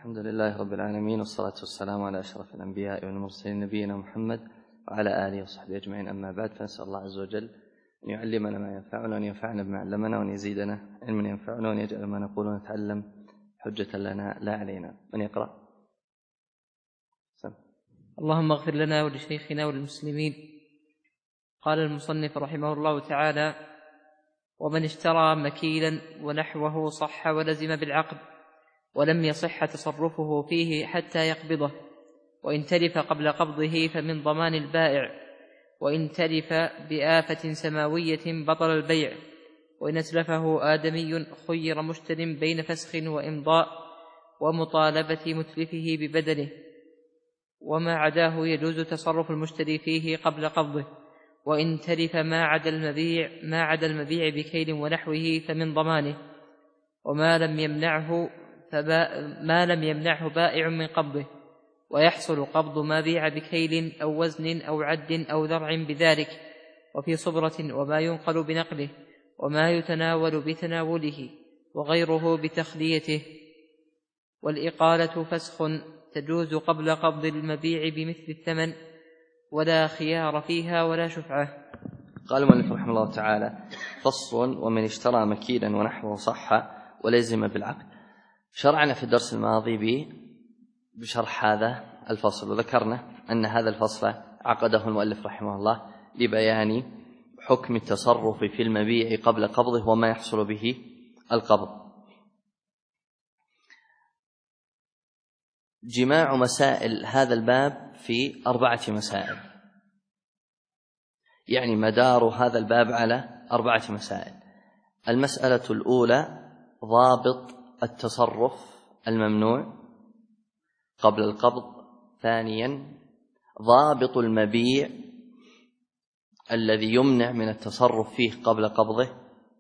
الحمد لله رب العالمين، والصلاة والسلام على أشرف الأنبياء والمرسلين نبينا محمد وعلى آله وصحبه أجمعين. أما بعد، فنسأل الله عز وجل أن يعلمنا ما ينفعنا وأن ينفعنا بما علمنا وأن يزيدنا علما ينفعنا وأن يجعل ما نقول ونتعلم حجة لنا لا علينا. من يقرأ؟ اللهم اغفر لنا ولشيخنا وللمسلمين. قال المصنف رحمه الله تعالى: ومن اشترى مكيلا ونحوه صح ولزم بالعقد ولم يصح تصرفه فيه حتى يقبضه، وإن تلف قبل قبضه فمن ضمان البائع، وإن تلف بآفة سماوية بطل البيع، وإن أتلفه آدمي خير مشتر بين فسخ وإمضاء ومطالبة متلفه ببدله، وما عداه يجوز تصرف المشتري فيه قبل قبضه. وإن تلف ما عدا المبيع بكيل ونحوه فمن ضمانه، وما لم يمنعه بائع من قبضه، ويحصل قبض ما بيع بكيل أو وزن أو عد أو ذرع بذلك، وفي صبرة، وما ينقل بنقله، وما يتناول بتناوله، وغيره بتخليته. والإقالة فسخ تجوز قبل قبض المبيع بمثل الثمن، ولا خيار فيها ولا شفعة. قال المؤلف رحمه الله تعالى: فصل: ومن اشترى مكيلا ونحوه صح ولزم بالعقد. شرعنا في الدرس الماضي بشرح هذا الفصل، وذكرنا أن هذا الفصل عقده المؤلف رحمه الله لبيان حكم التصرف في المبيع قبل قبضه وما يحصل به القبض. جماع مسائل هذا الباب في 4 مسائل، يعني مدار هذا الباب على 4 مسائل. المسألة الأولى ضابط التصرف الممنوع قبل القبض. ثانيا ضابط المبيع الذي يمنع من التصرف فيه قبل قبضه.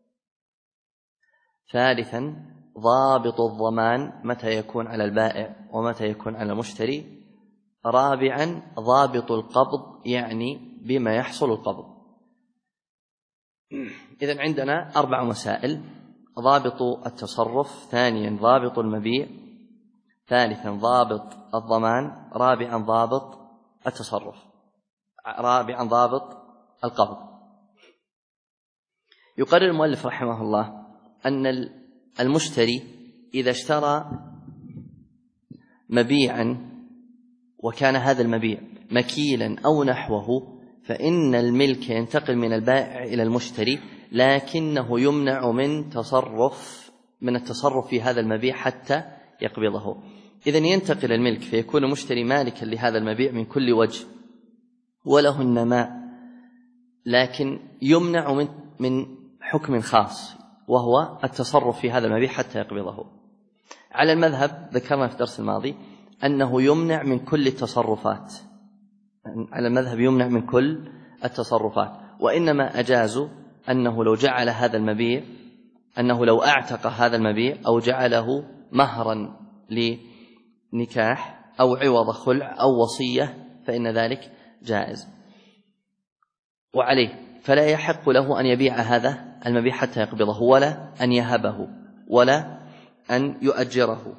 ثالثا ضابط الضمان متى يكون على البائع ومتى يكون على المشتري. رابعا ضابط القبض، يعني بما يحصل القبض. إذن عندنا 4 مسائل: ضابط التصرف، ثانيا ضابط المبيع، ثالثا ضابط الضمان، رابعا ضابط التصرف، رابعا ضابط القبض. يقرر المؤلف رحمه الله أن المشتري إذا اشترى مبيعا وكان هذا المبيع مكيلا أو نحوه، فإن الملك ينتقل من البائع إلى المشتري، لكنه يمنع من التصرف في هذا المبيع حتى يقبضه. إذن ينتقل الملك فيكون المشتري مالكا لهذا المبيع من كل وجه وله النماء، لكن يمنع من حكم خاص وهو التصرف في هذا المبيع حتى يقبضه. على المذهب ذكرنا في الدرس الماضي أنه يمنع من كل التصرفات، على المذهب يمنع من كل التصرفات، وإنما أجازوا أنه لو جعل هذا المبيع، أنه لو أعتق هذا المبيع أو جعله مهرا لنكاح أو عوض خلع أو وصية فإن ذلك جائز. وعليه فلا يحق له أن يبيع هذا المبيع حتى يقبضه، ولا أن يهبه، ولا أن يؤجره،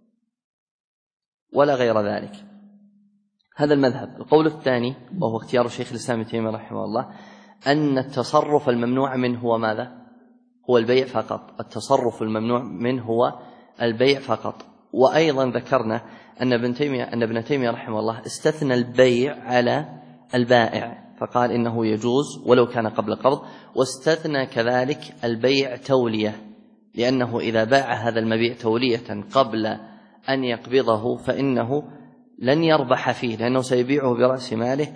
ولا غير ذلك. هذا المذهب. القول الثاني وهو اختيار شيخ الإسلام ابن تيمية رحمه الله أن التصرف الممنوع منه هو ماذا؟ هو البيع فقط. التصرف الممنوع منه هو البيع فقط. وأيضا ذكرنا أن ابن تيمية رحمه الله استثنى البيع على البائع، فقال إنه يجوز ولو كان قبل قبض، واستثنى كذلك البيع تولية، لأنه إذا باع هذا المبيع تولية قبل أن يقبضه فإنه لن يربح فيه، لأنه سيبيعه برأس ماله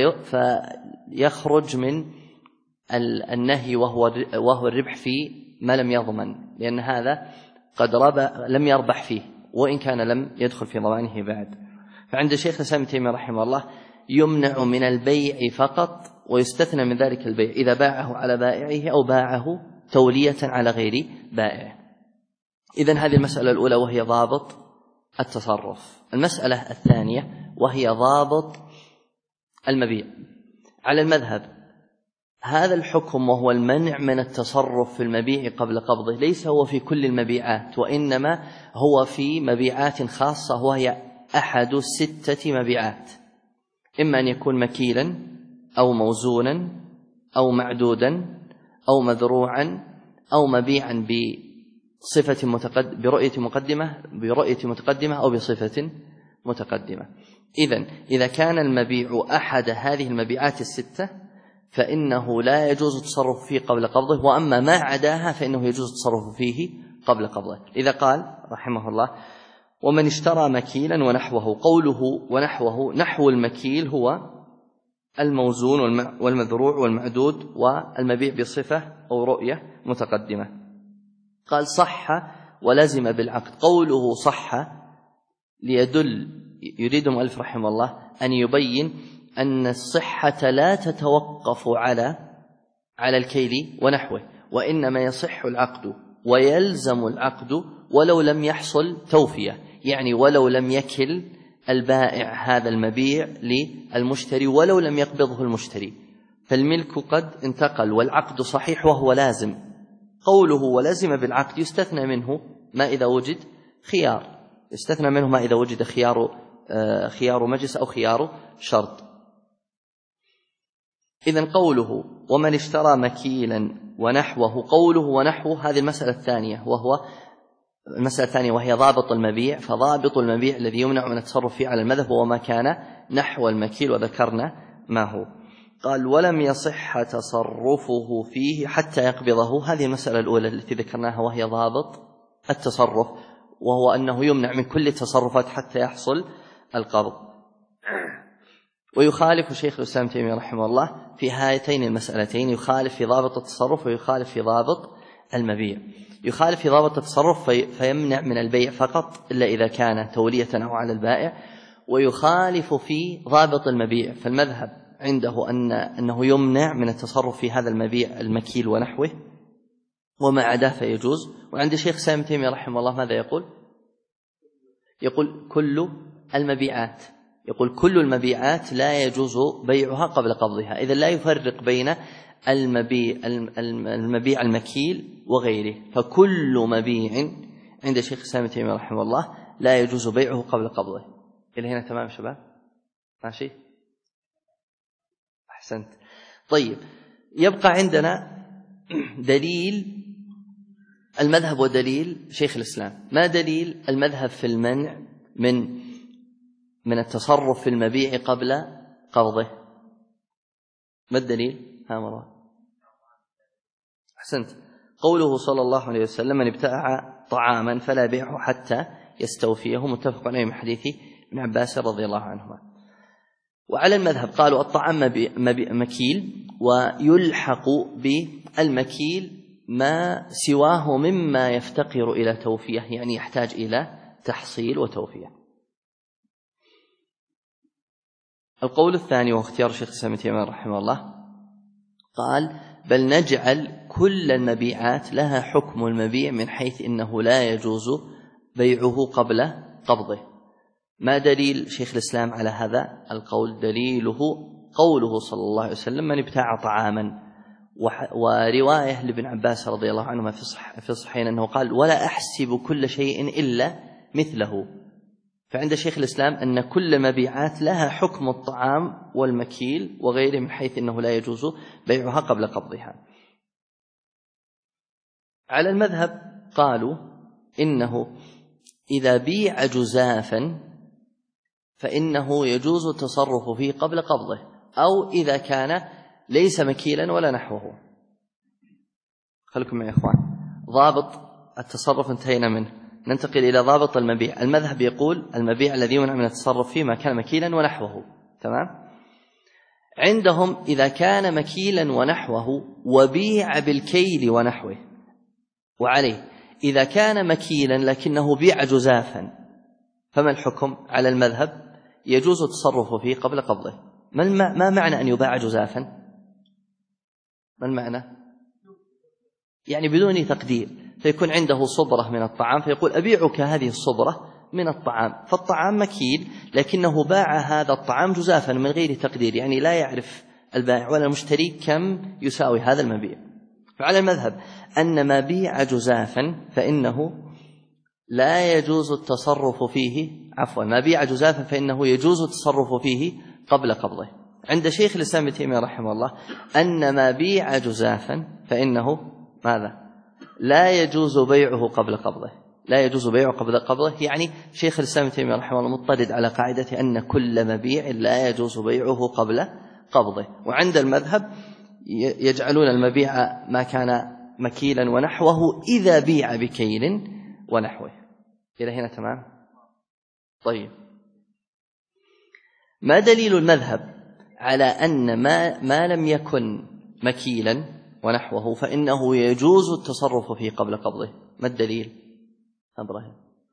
فيخرج من النهي وهو الربح في ما لم يضمن، لأن هذا قد لم يربح فيه وإن كان لم يدخل في ضمانه بعد. فعند شيخ الإسلام ابن تيمية رحمه الله يمنع من البيع فقط، ويستثنى من ذلك البيع إذا باعه على بائعه أو باعه تولية على غير بائع. إذن هذه المسألة الأولى وهي ضابط التصرف. المسألة الثانية وهي ضابط المبيع. على المذهب هذا الحكم وهو المنع من التصرف في المبيع قبل قبضه ليس هو في كل المبيعات، وإنما هو في مبيعات خاصة، وهي أحد 6 مبيعات، إما أن يكون مكيلا أو موزونا أو معدودا أو مذروعا أو مبيعا برؤية متقدمة أو بصفة متقدمة. إذا كان المبيع أحد هذه المبيعات 6 فإنه لا يجوز التصرف فيه قبل قبضه، وأما ما عداها فإنه يجوز التصرف فيه قبل قبضه. إذا قال رحمه الله: ومن اشترى مكيلا ونحوه. قوله ونحوه، نحو المكيل هو الموزون والمذروع والمعدود والمبيع بصفة أو رؤية متقدمة. قال: صح ولزم بالعقد. قوله صح يريد المؤلف رحمه الله أن يبين أن الصحة لا تتوقف على الكيل ونحوه، وإنما يصح العقد ويلزم العقد ولو لم يحصل توفية، يعني ولو لم يكل البائع هذا المبيع للمشتري ولو لم يقبضه المشتري، فالملك قد انتقل والعقد صحيح وهو لازم. قوله ولزم بالعقد يستثنى منه ما إذا وجد خيار، يستثنى منه ما إذا وجد خيار مجلس أو خيار شرط. إذن قوله ومن اشترى مكيلا ونحوه، قوله ونحوه هذه المسألة الثانية وهي ضابط المبيع. فضابط المبيع الذي يمنع من التصرف فيه على المذهب هو ما كان نحو المكيل، وذكرنا ما هو. قال: ولم يصح تصرفه فيه حتى يقبضه. هذه المسألة الأولى التي ذكرناها وهي ضابط التصرف، وهو أنه يمنع من كل التصرفات حتى يحصل القبض. ويخالف شيخ الإسلام تيمية رحمه الله في هاتين المسألتين، يخالف في ضابط التصرف ويخالف في ضابط المبيع. يخالف في ضابط التصرف فيمنع من البيع فقط إلا إذا كان تولية أو على البائع، ويخالف في ضابط المبيع، فالمذهب عنده أنه يمنع من التصرف في هذا المبيع المكيل ونحوه، وما عداه فيجوز. وعند شيخ الإسلام تيمية رحمه الله ماذا يقول؟ يقول كل المبيعات لا يجوز بيعها قبل قبضها. إذا لا يفرق بين المبيع المكيل وغيره، فكل مبيع عند شيخ الإسلام تيمية رحمه الله لا يجوز بيعه قبل قبضه. إلى هنا تمام شباب؟ ماشي؟ أحسنت. طيب، يبقى عندنا دليل المذهب ودليل شيخ الإسلام. ما دليل المذهب في المنع من التصرف في المبيع قبل قبضه؟ ما الدليل؟ أحسنت. قوله صلى الله عليه وسلم: من ابتاع طعاما فلا بيعه حتى يستوفيه، متفق عليه من حديث ابن عباس رضي الله عنهما. وعلى المذهب قالوا الطعام مكيل، ويلحق بالمكيل ما سواه مما يفتقر إلى توفية، يعني يحتاج إلى تحصيل وتوفية. القول الثاني واختيار شيخ الإسلام تيمية رحمه الله قال: بل نجعل كل المبيعات لها حكم المبيع من حيث إنه لا يجوز بيعه قبل قبضه. ما دليل شيخ الإسلام على هذا القول؟ دليله قوله صلى الله عليه وسلم: من ابتاع طعاما، ورواية لابن عباس رضي الله عنهما في الصحيحين أنه قال: ولا أحسب كل شيء إلا مثله. فعند شيخ الإسلام أن كل المبيعات لها حكم الطعام والمكيل وغيره من حيث أنه لا يجوز بيعها قبل قبضها. على المذهب قالوا إنه إذا بيع جزافا فإنه يجوز التصرف فيه قبل قبضه، أو إذا كان ليس مكيلا ولا نحوه. خلكم معي يا إخوان، ضابط التصرف انتهينا منه، ننتقل إلى ضابط المبيع. المذهب يقول المبيع الذي يمنع من التصرف فيه ما كان مكيلا ونحوه، تمام؟ عندهم إذا كان مكيلا ونحوه وبيع بالكيل ونحوه، وعليه إذا كان مكيلا لكنه بيع جزافا، فما الحكم؟ على المذهب يجوز التصرف فيه قبل قبضه. ما معنى أن يباع جزافا؟ ما المعنى؟ يعني بدون تقدير، فيكون عنده صبرة من الطعام فيقول: أبيعك هذه الصبرة من الطعام، فالطعام مكيل لكنه باع هذا الطعام جزافا من غير تقدير، يعني لا يعرف البائع ولا المشتري كم يساوي هذا المبيع. فعلى المذهب أن ما بيع جزافا فإنه لا يجوز التصرف فيه، ما بيع جزافا فإنه يجوز التصرف فيه قبل قبضه. عند شيخ الإسلام ابن تيمية رحمه الله أن ما بيع جزافا فإنه ماذا؟ لا يجوز بيعه قبل قبضه، لا يجوز بيعه قبل قبضه. يعني شيخ الإسلام ابن تيمية رحمه الله مضطرد على قاعدة أن كل مبيع لا يجوز بيعه قبل قبضه. وعند المذهب يجعلون المبيع ما كان مكيلا ونحوه إذا بيع بكيل ونحوه. إلى هنا تمام؟ طيب، ما دليل المذهب على أن ما لم يكن مكيلا ونحوه فإنه يجوز التصرف فيه قبل قبضه؟ ما الدليل؟ إبراهيم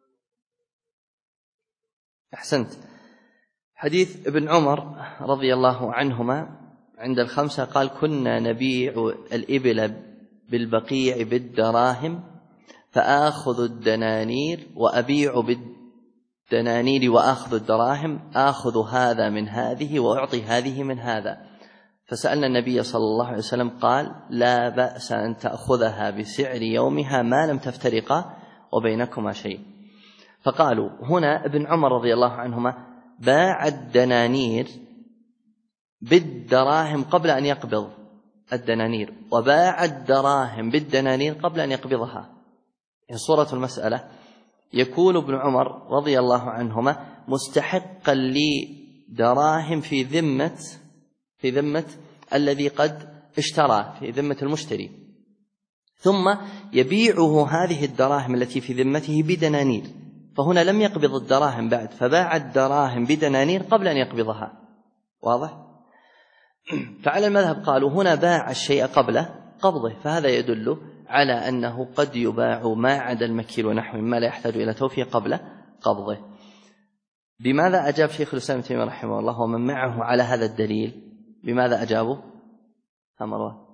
أحسنت. حديث ابن عمر رضي الله عنهما عند الخمسة قال: كنا نبيع الإبل بالبقيع بالدراهم فآخذ الدنانير وأبيع بالدنانير وآخذ الدراهم، آخذ هذا من هذه وأعطي هذه من هذا. فسألنا النبي صلى الله عليه وسلم قال: لا بأس أن تأخذها بسعر يومها ما لم تفترقا وبينكما شيء. فقالوا هنا ابن عمر رضي الله عنهما باع الدنانير بالدراهم قبل أن يقبض الدنانير، وباع الدراهم بالدنانير قبل أن يقبضها. يعني صورة المسألة يكون ابن عمر رضي الله عنهما مستحقا لدراهم في ذمة الذي قد اشترى، في ذمة المشتري، ثم يبيعه هذه الدراهم التي في ذمته بدنانير، فهنا لم يقبض الدراهم بعد، فباع الدراهم بدنانير قبل أن يقبضها. واضح؟ فعلى المذهب قالوا هنا باع الشيء قبل قبضه، فهذا يدل على أنه قد يباع ما عدا المكيل ونحوه مما لا يحتاج إلى توفية قبل قبضه. بماذا أجاب شيخ الإسلام ابن تيمية رحمه الله ومن معه على هذا الدليل؟ بماذا أجابوا؟ أمره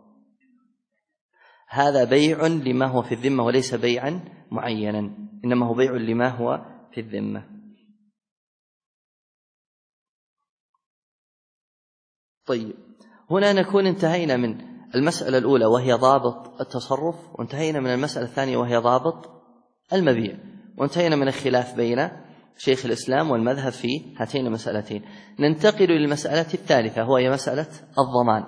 هذا بيع لما هو في الذمة وليس بيعا معينا، إنما هو بيع لما هو في الذمة. طيب، هنا نكون انتهينا من المسألة الأولى وهي ضابط التصرف، وانتهينا من المسألة الثانية وهي ضابط المبيع، وانتهينا من الخلاف بين شيخ الإسلام والمذهب في هاتين المسألتين. ننتقل للمسألة الثالثة وهي مسألة الضمان.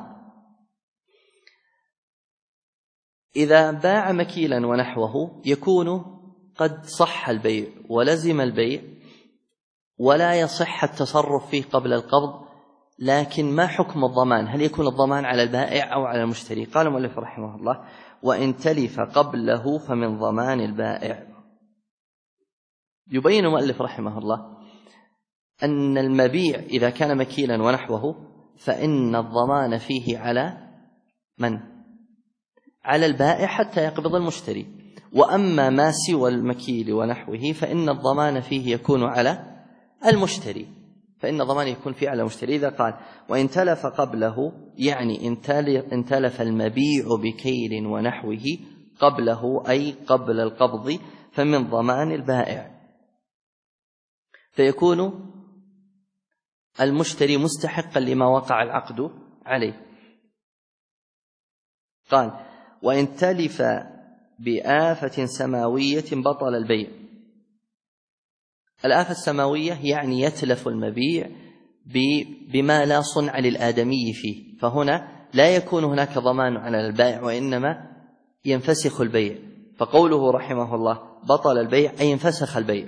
إذا باع مكيلا ونحوه يكون قد صح البيع ولزم البيع ولا يصح التصرف فيه قبل القبض، لكن ما حكم الضمان؟ هل يكون الضمان على البائع أو على المشتري؟ قال المؤلف رحمه الله: وإن تلف قبله فمن ضمان البائع. يبين المؤلف رحمه الله أن المبيع إذا كان مكيلا ونحوه فإن الضمان فيه على من؟ على البائع حتى يقبض المشتري، وأما ما سوى المكيل ونحوه فإن الضمان فيه يكون على المشتري، فإن الضمان يكون فيه على المشتري. إذا قال وإن تلف قبله يعني إن تلف المبيع بكيل ونحوه قبله أي قبل القبض فمن ضمان البائع، فيكون المشتري مستحقا لما وقع العقد عليه. قال وإن تلف بآفة سماوية بطل البيع. الآفة السماوية يعني يتلف المبيع بما لا صنع للآدمي فيه، فهنا لا يكون هناك ضمان على البائع وإنما ينفسخ البيع. فقوله رحمه الله بطل البيع أي انفسخ البيع.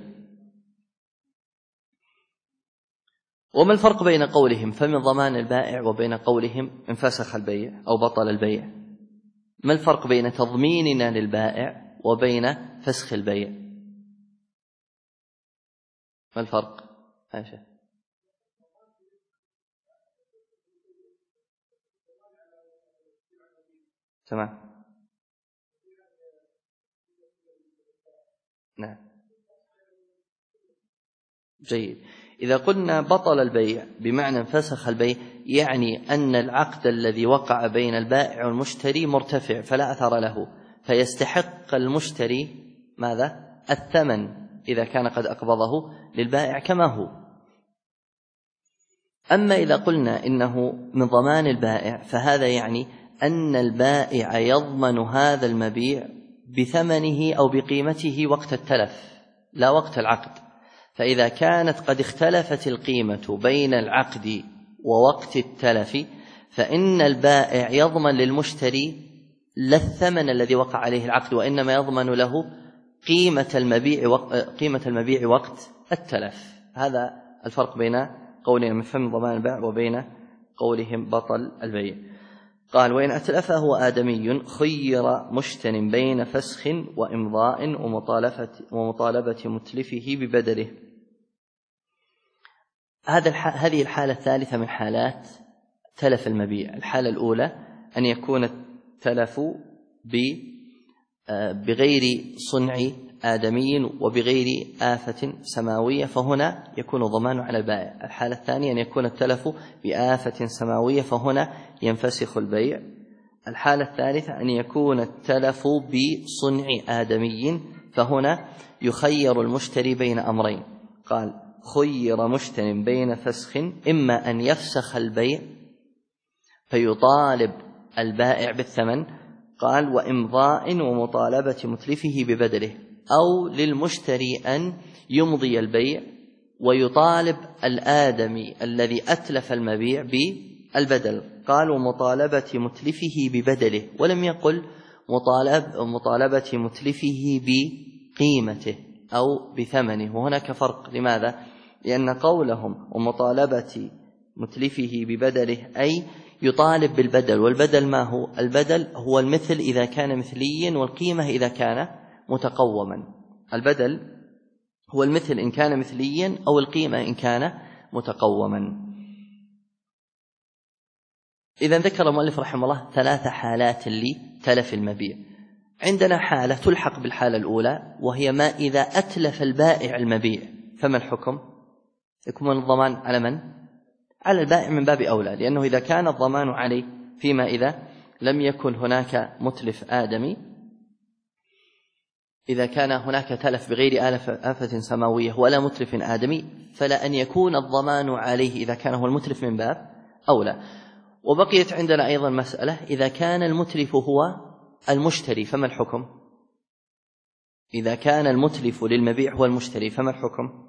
وما الفرق بين قولهم فمن ضمان البائع وبين قولهم انفسخ البيع أو بطل البيع؟ ما الفرق بين تضميننا للبائع وبين فسخ البيع؟ ما الفرق؟ عائشة. تمام. نعم، جيد. إذا قلنا بطل البيع بمعنى انفسخ البيع يعني أن العقد الذي وقع بين البائع والمشتري مرتفع فلا أثر له، فيستحق المشتري ماذا؟ الثمن إذا كان قد أقبضه للبائع كما هو. أما إذا قلنا إنه من ضمان البائع فهذا يعني أن البائع يضمن هذا المبيع بثمنه أو بقيمته وقت التلف لا وقت العقد. فإذا كانت قد اختلفت القيمة بين العقد ووقت التلف فإن البائع يضمن للمشتري لا الثمن الذي وقع عليه العقد، وإنما يضمن له قيمة المبيع وقت التلف. هذا الفرق بين قولهم مفهوم ضمان البيع وبين قولهم بطل البيع. قال: وإن أتلفه آدمي خير مشتر بين فسخ وإمضاء ومطالبة متلفه ببدله. هذه الحالة الثالثة من حالات تلف المبيع. الحالة الأولى أن يكون التلف بغير صنع آدمي وبغير آفة سماوية، فهنا يكون ضمان على البائع. الحالة الثانية أن يكون التلف بآفة سماوية، فهنا ينفسخ البيع. الحالة الثالثة أن يكون التلف بصنع آدمي، فهنا يخير المشتري بين أمرين. قال: خير مشتر بين فسخ، إما أن يفسخ البيع فيطالب البائع بالثمن، قال: وإمضاء ومطالبة متلفه ببدله، أو للمشتري أن يمضي البيع ويطالب الآدمي الذي أتلف المبيع بالبدل، قال: ومطالبة متلفه ببدله، ولم يقل مطالبة متلفه بقيمته أو بثمنه. وهناك فرق. لماذا؟ لأن قولهم ومطالبة متلفه ببدله أي يطالب بالبدل. والبدل ما هو؟ البدل هو المثل إذا كان مثليا، والقيمة إذا كان متقوما. البدل هو المثل إن كان مثليا، أو القيمة إن كان متقوما. إذا ذكر المؤلف رحمه الله 3 حالات لتلف المبيع. عندنا حالة تلحق بالحالة الأولى، وهي ما إذا أتلف البائع المبيع، فما الحكم؟ يكون الضمان على من؟ على البائع من باب أولى، لأنه إذا كان الضمان عليه فيما إذا لم يكن هناك متلف آدمي، إذا كان هناك تلف بغير آفة سماوية ولا متلف آدمي، فلا أن يكون الضمان عليه إذا كان هو المتلف من باب أولى. وبقيت عندنا أيضا مسألة: إذا كان المتلف هو المشتري فما الحكم؟ إذا كان المتلف للمبيع هو المشتري فما الحكم؟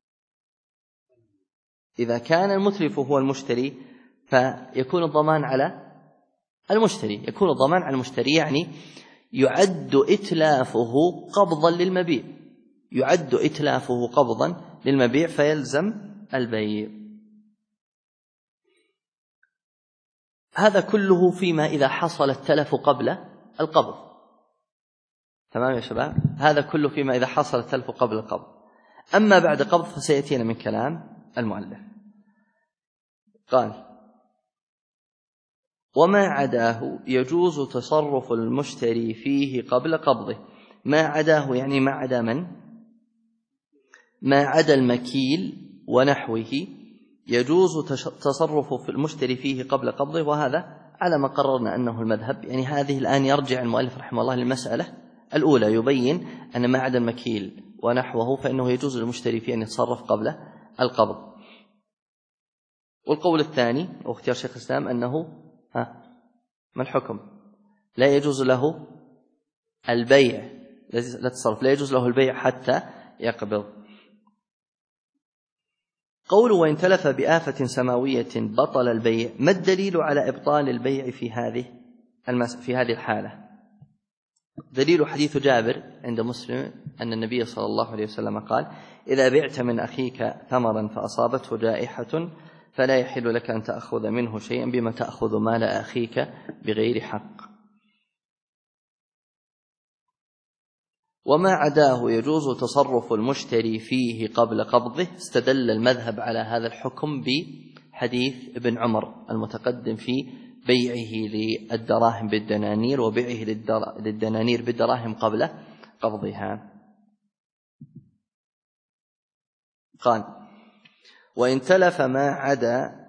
إذا كان المتلف هو المشتري فيكون الضمان على المشتري، يكون الضمان على المشتري، يعني يعد إتلافه قبضا للمبيع، يعد إتلافه قبضا للمبيع فيلزم البيع. هذا كله فيما إذا حصل التلف قبل القبض. تمام يا شباب؟ هذا كله فيما إذا حصل التلف قبل القبض. أما بعد قبض فسيأتينا من كلام المؤلف. قال: وما عداه يجوز تصرف المشتري فيه قبل قبضه. ما عداه يعني ما عدا من؟ ما عدا المكيل ونحوه يجوز تصرف في المشتري فيه قبل قبضه، وهذا على ما قررنا أنه المذهب. يعني هذه الآن يرجع المؤلف رحمه الله للمسألة الأولى، يبين أن ما عدا المكيل ونحوه فإنه يجوز للمشتري فيه أن يتصرف قبل القبض. والقول الثاني واختيار شيخ الإسلام أنه ما الحكم؟ لا يجوز له البيع، لا تصرف، لا يجوز له البيع حتى يقبض. قول: وإن تلف بآفة سماوية بطل البيع. ما الدليل على إبطال البيع في هذه الحالة؟ دليل حديث جابر عند مسلم أن النبي صلى الله عليه وسلم قال: إذا بعت من أخيك ثمرا فأصابته جائحة فلا يحل لك أن تأخذ منه شيئا بما تأخذ مال أخيك بغير حق. وما عداه يجوز تصرف المشتري فيه قبل قبضه. استدل المذهب على هذا الحكم بحديث ابن عمر المتقدم في بيعه للدراهم بالدنانير وبيعه للدنانير بالدراهم قبل قبضها. قال: وإن تلف ما عدا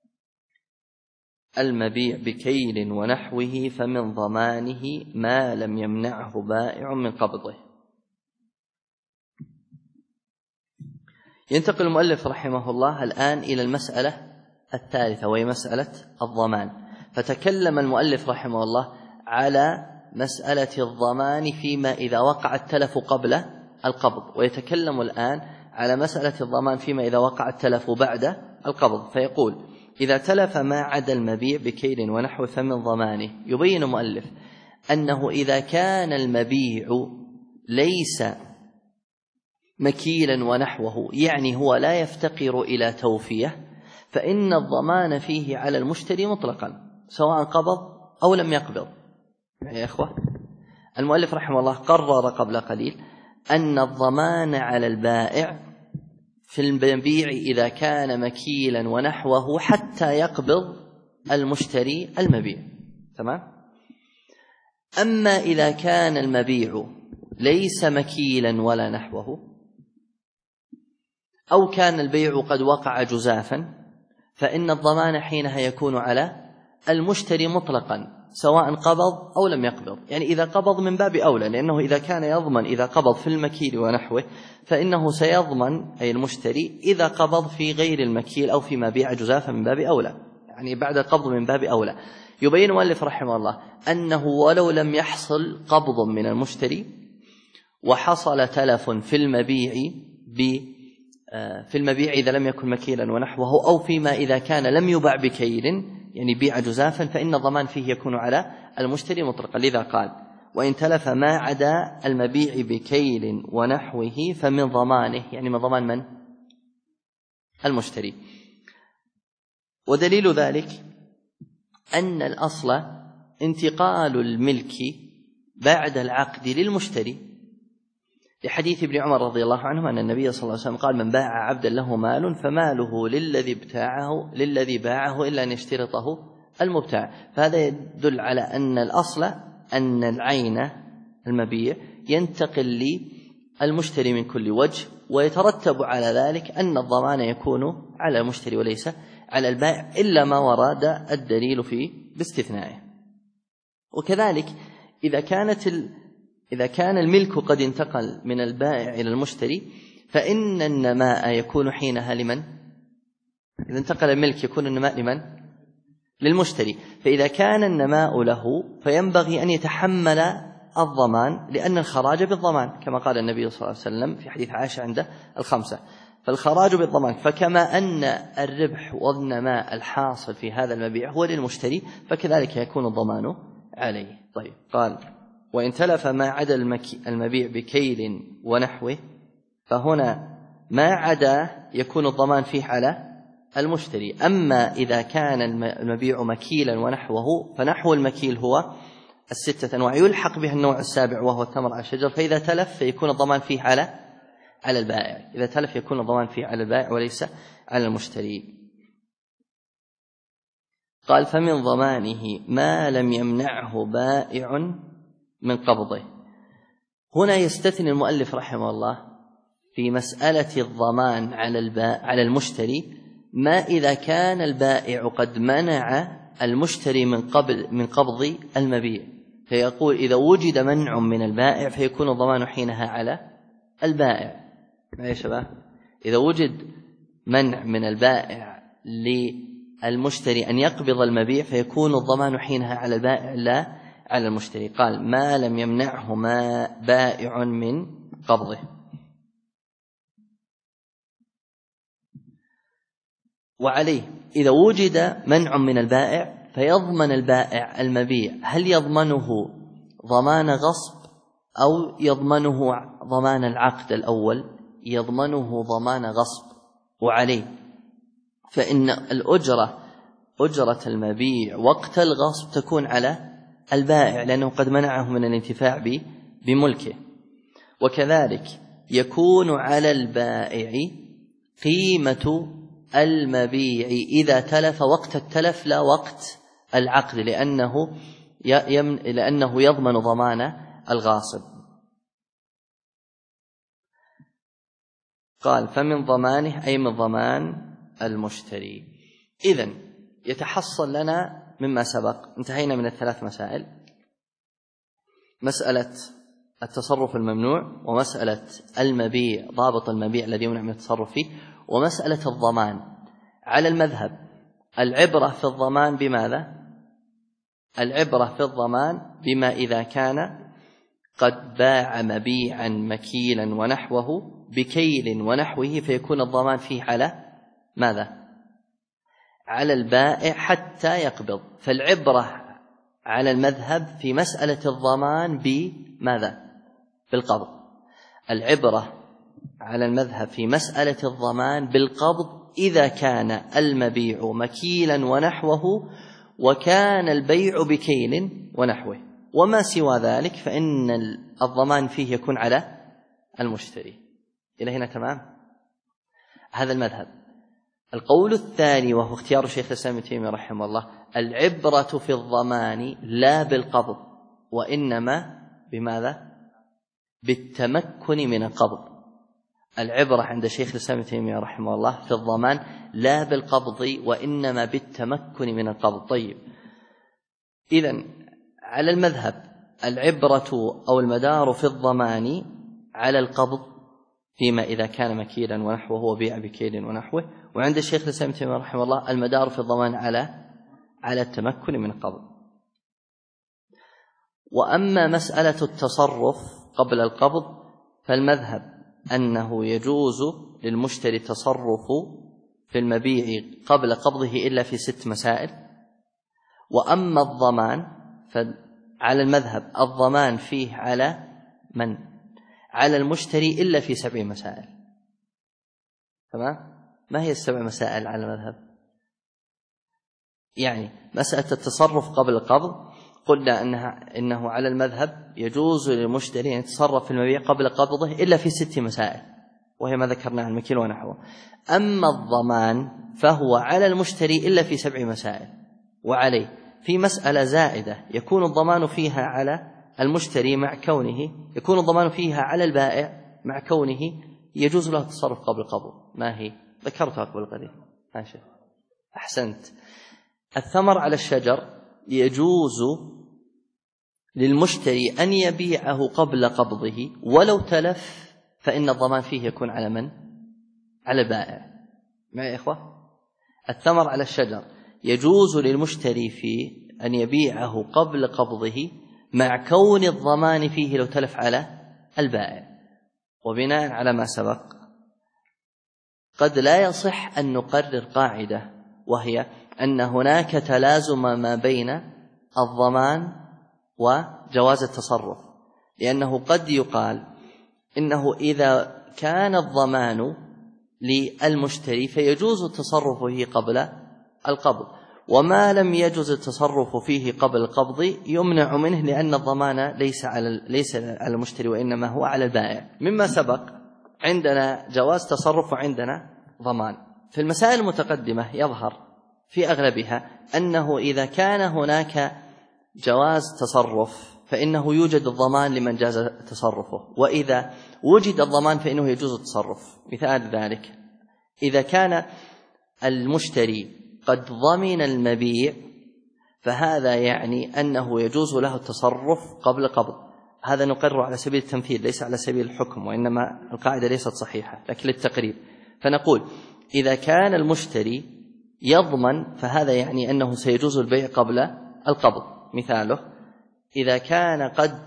المبيع بكيل ونحوه فمن ضمانه ما لم يمنعه بائع من قبضه. ينتقل المؤلف رحمه الله الآن إلى المسألة الثالثة وهي مسألة الضمان. فتكلم المؤلف رحمه الله على مسألة الضمان فيما إذا وقع التلف قبل القبض، ويتكلم الآن على مسألة الضمان فيما إذا وقع التلف بعد القبض. فيقول: إذا تلف ما عدا المبيع بكيل ونحو فمن ضمانه. يبين المؤلف أنه إذا كان المبيع ليس مكيلا ونحوه، يعني هو لا يفتقر إلى توفية، فإن الضمان فيه على المشتري مطلقا سواء قبض أو لم يقبض. يا إخوة، المؤلف رحمه الله قرر قبل قليل أن الضمان على البائع في المبيع إذا كان مكيلا ونحوه حتى يقبض المشتري المبيع. تمام؟ أما إذا كان المبيع ليس مكيلا ولا نحوه، أو كان البيع قد وقع جزافا، فإن الضمان حينها يكون على المشتري مطلقا سواء قبض أو لم يقبض. يعني إذا قبض من باب أولى، لأنه إذا كان يضمن إذا قبض في المكيل ونحوه، فإنه سيضمن أي المشتري إذا قبض في غير المكيل أو فيما بيع جزافا من باب أولى، يعني بعد القبض من باب أولى. يبين المؤلف رحمه الله أنه ولو لم يحصل قبض من المشتري وحصل تلف في المبيع إذا لم يكن مكيلا ونحوه، أو فيما إذا كان لم يباع بكيل يعني بيع جزافا، فإن الضمان فيه يكون على المشتري مطلقا. لذا قال: وإن تلف ما عدا المبيع بكيل ونحوه فمن ضمانه، يعني من ضمان من؟ المشتري. ودليل ذلك أن الأصل انتقال الملك بعد العقد للمشتري، لحديث ابن عمر رضي الله عنه أن النبي صلى الله عليه وسلم قال: من باع عبدا له مال فماله للذي باعه إلا أن يشترطه المبتاع. فهذا يدل على أن الأصل أن العين المبيع ينتقل للمشتري من كل وجه، ويترتب على ذلك أن الضمان يكون على المشتري وليس على البائع، إلا ما ورد الدليل فيه باستثنائه. وكذلك إذا كان الملك قد انتقل من البائع إلى المشتري، فإن النماء يكون حينها لمن؟ إذا انتقل الملك يكون النماء لمن؟ للمشتري. فإذا كان النماء له فينبغي أن يتحمل الضمان، لأن الخراج بالضمان كما قال النبي صلى الله عليه وسلم في حديث عائشة عند الخمسة، فالخراج بالضمان. فكما أن الربح والنماء الحاصل في هذا المبيع هو للمشتري، فكذلك يكون الضمان عليه. طيب، قال: وإن تلف ما عدا المبيع بكيل ونحوه، فهنا ما عدا يكون الضمان فيه على المشتري. أما إذا كان المبيع مكيلا ونحوه، فنحو المكيل هو 6 أنواع، يلحق بها النوع السابع وهو التمر على الشجر، فإذا تلف فيكون الضمان فيه على البائع. إذا تلف يكون الضمان فيه على البائع وليس على المشتري. قال: فمن ضمانه ما لم يمنعه بائع من قبضه. هنا يستثني المؤلف رحمه الله في مسألة الضمان على المشتري ما إذا كان البائع قد منع المشتري من قبض المبيع، فيقول: إذا وجد منع من البائع فيكون الضمان حينها على البائع. يا شباب، إذا وجد منع من البائع للمشتري أن يقبض المبيع فيكون الضمان حينها على البائع لا على المشتري. قال: ما لم يمنعه بائع من قبضه. وعليه إذا وجد منع من البائع فيضمن البائع المبيع. هل يضمنه ضمان غصب أو يضمنه ضمان العقد الأول؟ يضمنه ضمان غصب. وعليه فإن أجرة المبيع وقت الغصب تكون على البائع، لأنه قد منعه من الانتفاع بملكه. وكذلك يكون على البائع قيمة المبيع إذا تلف وقت التلف لا وقت العقد، لأنه يضمن ضمان الغاصب. قال: فمن ضمانه أي من ضمان المشتري. إذن يتحصل لنا مما سبق، انتهينا من 3 مسائل: مسألة التصرف الممنوع، ومسألة المبيع ضابط المبيع الذي يمنع من التصرف فيه، ومسألة الضمان. على المذهب العبرة في الضمان بماذا؟ العبرة في الضمان بما إذا كان قد باع مبيعا مكيلا ونحوه بكيل ونحوه، فيكون الضمان فيه على ماذا؟ على البائع حتى يقبض. فالعبرة على المذهب في مسألة الضمان بماذا؟ بالقبض. العبرة على المذهب في مسألة الضمان بالقبض إذا كان المبيع مكيلا ونحوه وكان البيع بكيل ونحوه، وما سوى ذلك فإن الضمان فيه يكون على المشتري. إلى هنا تمام؟ هذا المذهب. القول الثاني وهو اختيار شيخ الإسلام ابن تيمية رحمه الله: العبرة في الضمان لا بالقبض وإنما بماذا؟ بالتمكن من القبض. العبرة عند شيخ الإسلام ابن تيمية رحمه الله في الضمان لا بالقبض وإنما بالتمكن من القبض. طيب، إذن على المذهب العبرة أو المدار في الضمان على القبض فيما إذا كان مكيلا ونحوه وبيع بكيل ونحوه، وعند الشيخ الإسلام ابن تيمية رحمه الله المدار في الضمان على التمكن من القبض. وأما مسألة التصرف قبل القبض فالمذهب أنه يجوز للمشتري التصرف في المبيع قبل قبضه إلا في 6 مسائل. وأما الضمان فعلى المذهب الضمان فيه على من؟ على المشتري إلا في 7 مسائل. تمام؟ ما هي 7 مسائل على المذهب؟ يعني مسألة التصرف قبل القبض قلنا إنه على المذهب يجوز للمشتري أن يتصرف في المبيع قبل قبضه إلا في 6 مسائل، وهي ما ذكرناها المكيل ونحوه. أما الضمان فهو على المشتري إلا في 7 مسائل، وعليه في مسألة زائدة يكون الضمان فيها على المشتري مع كونه يكون الضمان فيها على البائع مع كونه يجوز له التصرف قبل القبض. ما هي؟ ذكرتها قبل قليل. ماشي، أحسنت. الثمر على الشجر يجوز للمشتري أن يبيعه قبل قبضه ولو تلف، فإن الضمان فيه يكون على من؟ على البائع. معي يا إخوة؟ الثمر على الشجر يجوز للمشتري في أن يبيعه قبل قبضه مع كون الضمان فيه لو تلف على البائع. وبناء على ما سبق قد لا يصح أن نقرر قاعدة، وهي أن هناك تلازم ما بين الضمان وجواز التصرف، لأنه قد يقال إنه إذا كان الضمان للمشتري فيجوز التصرف فيه قبل القبض، وما لم يجوز التصرف فيه قبل القبض يمنع منه لأن الضمان ليس على المشتري وإنما هو على البائع. مما سبق عندنا جواز تصرف وعندنا ضمان. في المسائل المتقدمة يظهر في أغلبها أنه إذا كان هناك جواز تصرف فإنه يوجد الضمان لمن جاز تصرفه، وإذا وجد الضمان فإنه يجوز التصرف. مثال ذلك إذا كان المشتري قد ضمن المبيع فهذا يعني أنه يجوز له التصرف قبل قبض. هذا نقر على سبيل التمثيل ليس على سبيل الحكم، وإنما القاعدة ليست صحيحة لكن للتقريب. فنقول إذا كان المشتري يضمن فهذا يعني أنه سيجوز البيع قبل القبض. مثاله إذا كان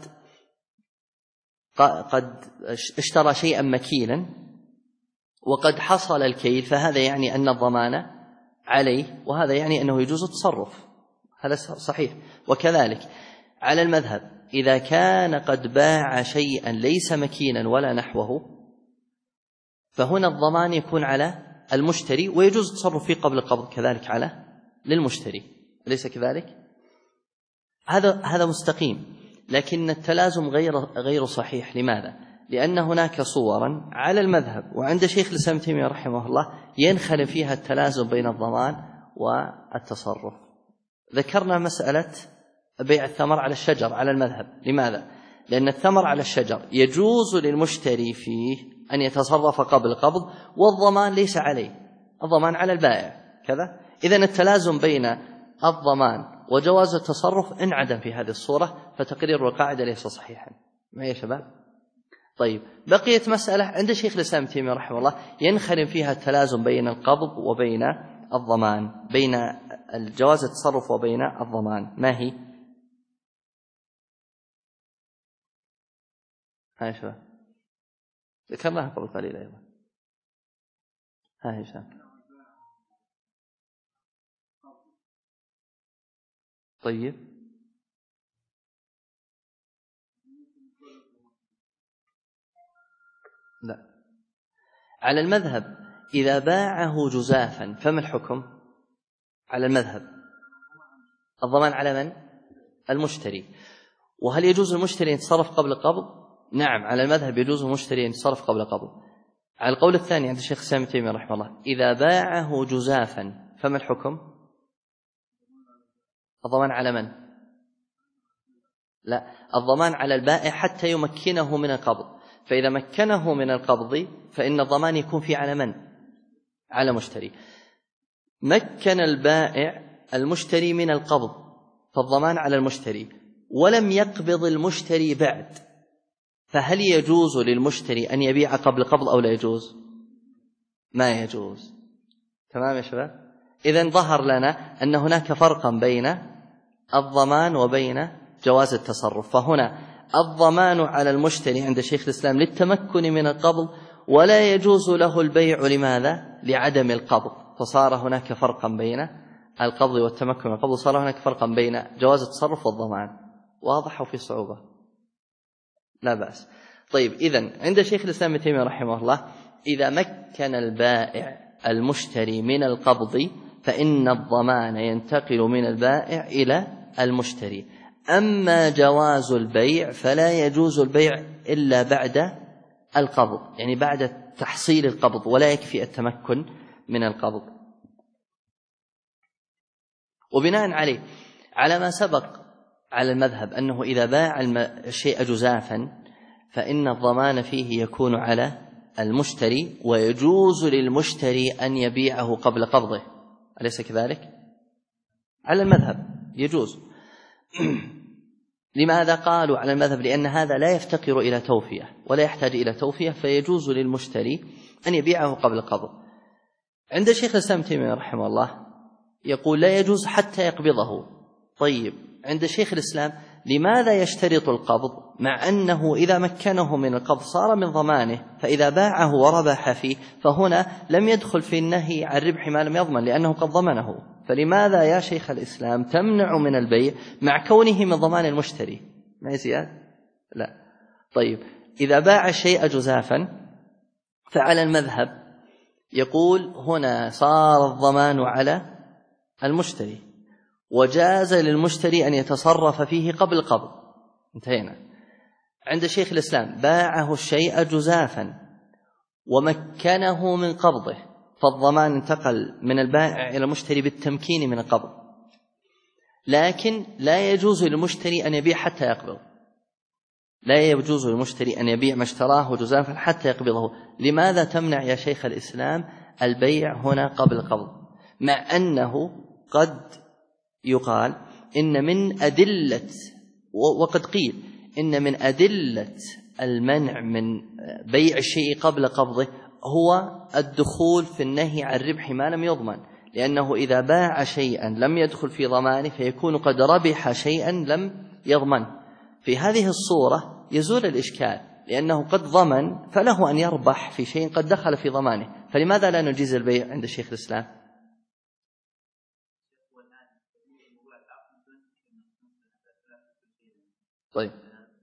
قد اشترى شيئا مكيلا وقد حصل الكيل، فهذا يعني أن الضمان عليه، وهذا يعني أنه يجوز التصرف. هذا صحيح. وكذلك على المذهب إذا كان قد باع شيئا ليس مكينا ولا نحوه فهنا الضمان يكون على المشتري ويجوز التصرف فيه قبل القبض كذلك على للمشتري، أليس كذلك؟ هذا مستقيم، لكن التلازم غير صحيح. لماذا؟ لأن هناك صورا على المذهب وعند شيخ الإسلام ابن تيمية رحمه الله ينخل فيها التلازم بين الضمان والتصرف. ذكرنا مسألة بيع الثمر على الشجر على المذهب. لماذا؟ لأن الثمر على الشجر يجوز للمشتري فيه أن يتصرف قبل القبض والضمان ليس عليه، الضمان على البائع كذا. إذن التلازم بين الضمان وجواز التصرف انعدم في هذه الصورة، فتقرير القاعدة ليس صحيحا. معي يا شباب؟ طيب، بقيت مسألة عند شيخ الإسلام ابن تيمية رحمه الله ينخرم فيها التلازم بين القبض وبين الضمان، بين الجواز التصرف وبين الضمان، ما هي؟ هاي شباب ذكرناها قبل قليل أيضا. هاي شباب. طيب لا، على المذهب إذا باعه جزافا فما الحكم؟ على المذهب الضمان على من؟ المشتري. وهل يجوز المشتري أن يتصرف قبل قبض؟ نعم، على المذهب يجوز المشتري أن يتصرف قبل قبض. على القول الثاني عند الشيخ الإسلام ابن تيمية رحمه الله إذا باعه جزافا فما الحكم؟ الضمان على من؟ لا، الضمان على البائع حتى يمكنه من القبض، فإذا مكنه من القبض فإن الضمان يكون في على من؟ على مشتري. مكن البائع المشتري من القبض فالضمان على المشتري، ولم يقبض المشتري بعد، فهل يجوز للمشتري أن يبيع قبل قبض أو لا يجوز؟ ما يجوز. تمام يا شباب؟ إذن ظهر لنا أن هناك فرقا بين الضمان وبين جواز التصرف. فهنا الضمان على المشتري عند شيخ الإسلام للتمكن من القبض، ولا يجوز له البيع. لماذا؟ لعدم القبض. فصار هناك فرقا بين القبض والتمكن من القبض، صار هناك فرقا بين جواز التصرف والضمان. واضح وفي صعوبة؟ لا بأس. طيب إذن عند شيخ الإسلام ابن تيمية رحمه الله إذا مكن البائع المشتري من القبض فإن الضمان ينتقل من البائع إلى المشتري. أما جواز البيع فلا يجوز البيع إلا بعد القبض، يعني بعد تحصيل القبض، ولا يكفي التمكن من القبض. وبناء عليه على ما سبق على المذهب أنه إذا باع الشيء جزافا فإن الضمان فيه يكون على المشتري، ويجوز للمشتري أن يبيعه قبل قبضه، أليس كذلك؟ على المذهب يجوز. لماذا قالوا على المذهب؟ لأن هذا لا يفتقر إلى توفية ولا يحتاج إلى توفية، فيجوز للمشتري أن يبيعه قبل قبض. عند شيخ الإسلام ابن تيمية رحمه الله يقول لا يجوز حتى يقبضه. طيب عند شيخ الإسلام لماذا يشترط القبض مع أنه إذا مكنه من القبض صار من ضمانه، فإذا باعه وربح فيه فهنا لم يدخل في النهي عن ربح ما لم يضمن لأنه قد ضمنه؟ فلماذا يا شيخ الإسلام تمنع من البيع مع كونه من ضمان المشتري؟ ما يزيد؟ لا. طيب إذا باع الشيء جزافا فعلى المذهب يقول هنا صار الضمان على المشتري، وجاز للمشتري أن يتصرف فيه قبل قبض. انتهينا. عند شيخ الإسلام باعه الشيء جزافا ومكنه من قبضه، فالضمان انتقل من البائع إلى المشتري بالتمكين من القبض، لكن لا يجوز للمشتري أن يبيع حتى يقبض. لا يجوز للمشتري أن يبيع ما اشتراه جزافا حتى يقبضه. لماذا تمنع يا شيخ الإسلام البيع هنا قبل قبض، مع أنه قد يقال إن من أدلة، وقد قيل إن من أدلة المنع من بيع الشيء قبل قبضه هو الدخول في النهي عن ربح ما لم يضمن، لأنه إذا باع شيئا لم يدخل في ضمانه فيكون قد ربح شيئا لم يضمن. في هذه الصورة يزول الإشكال، لأنه قد ضمن فله أن يربح في شيء قد دخل في ضمانه. فلماذا لا نجيز البيع عند الشيخ الإسلام؟ طيب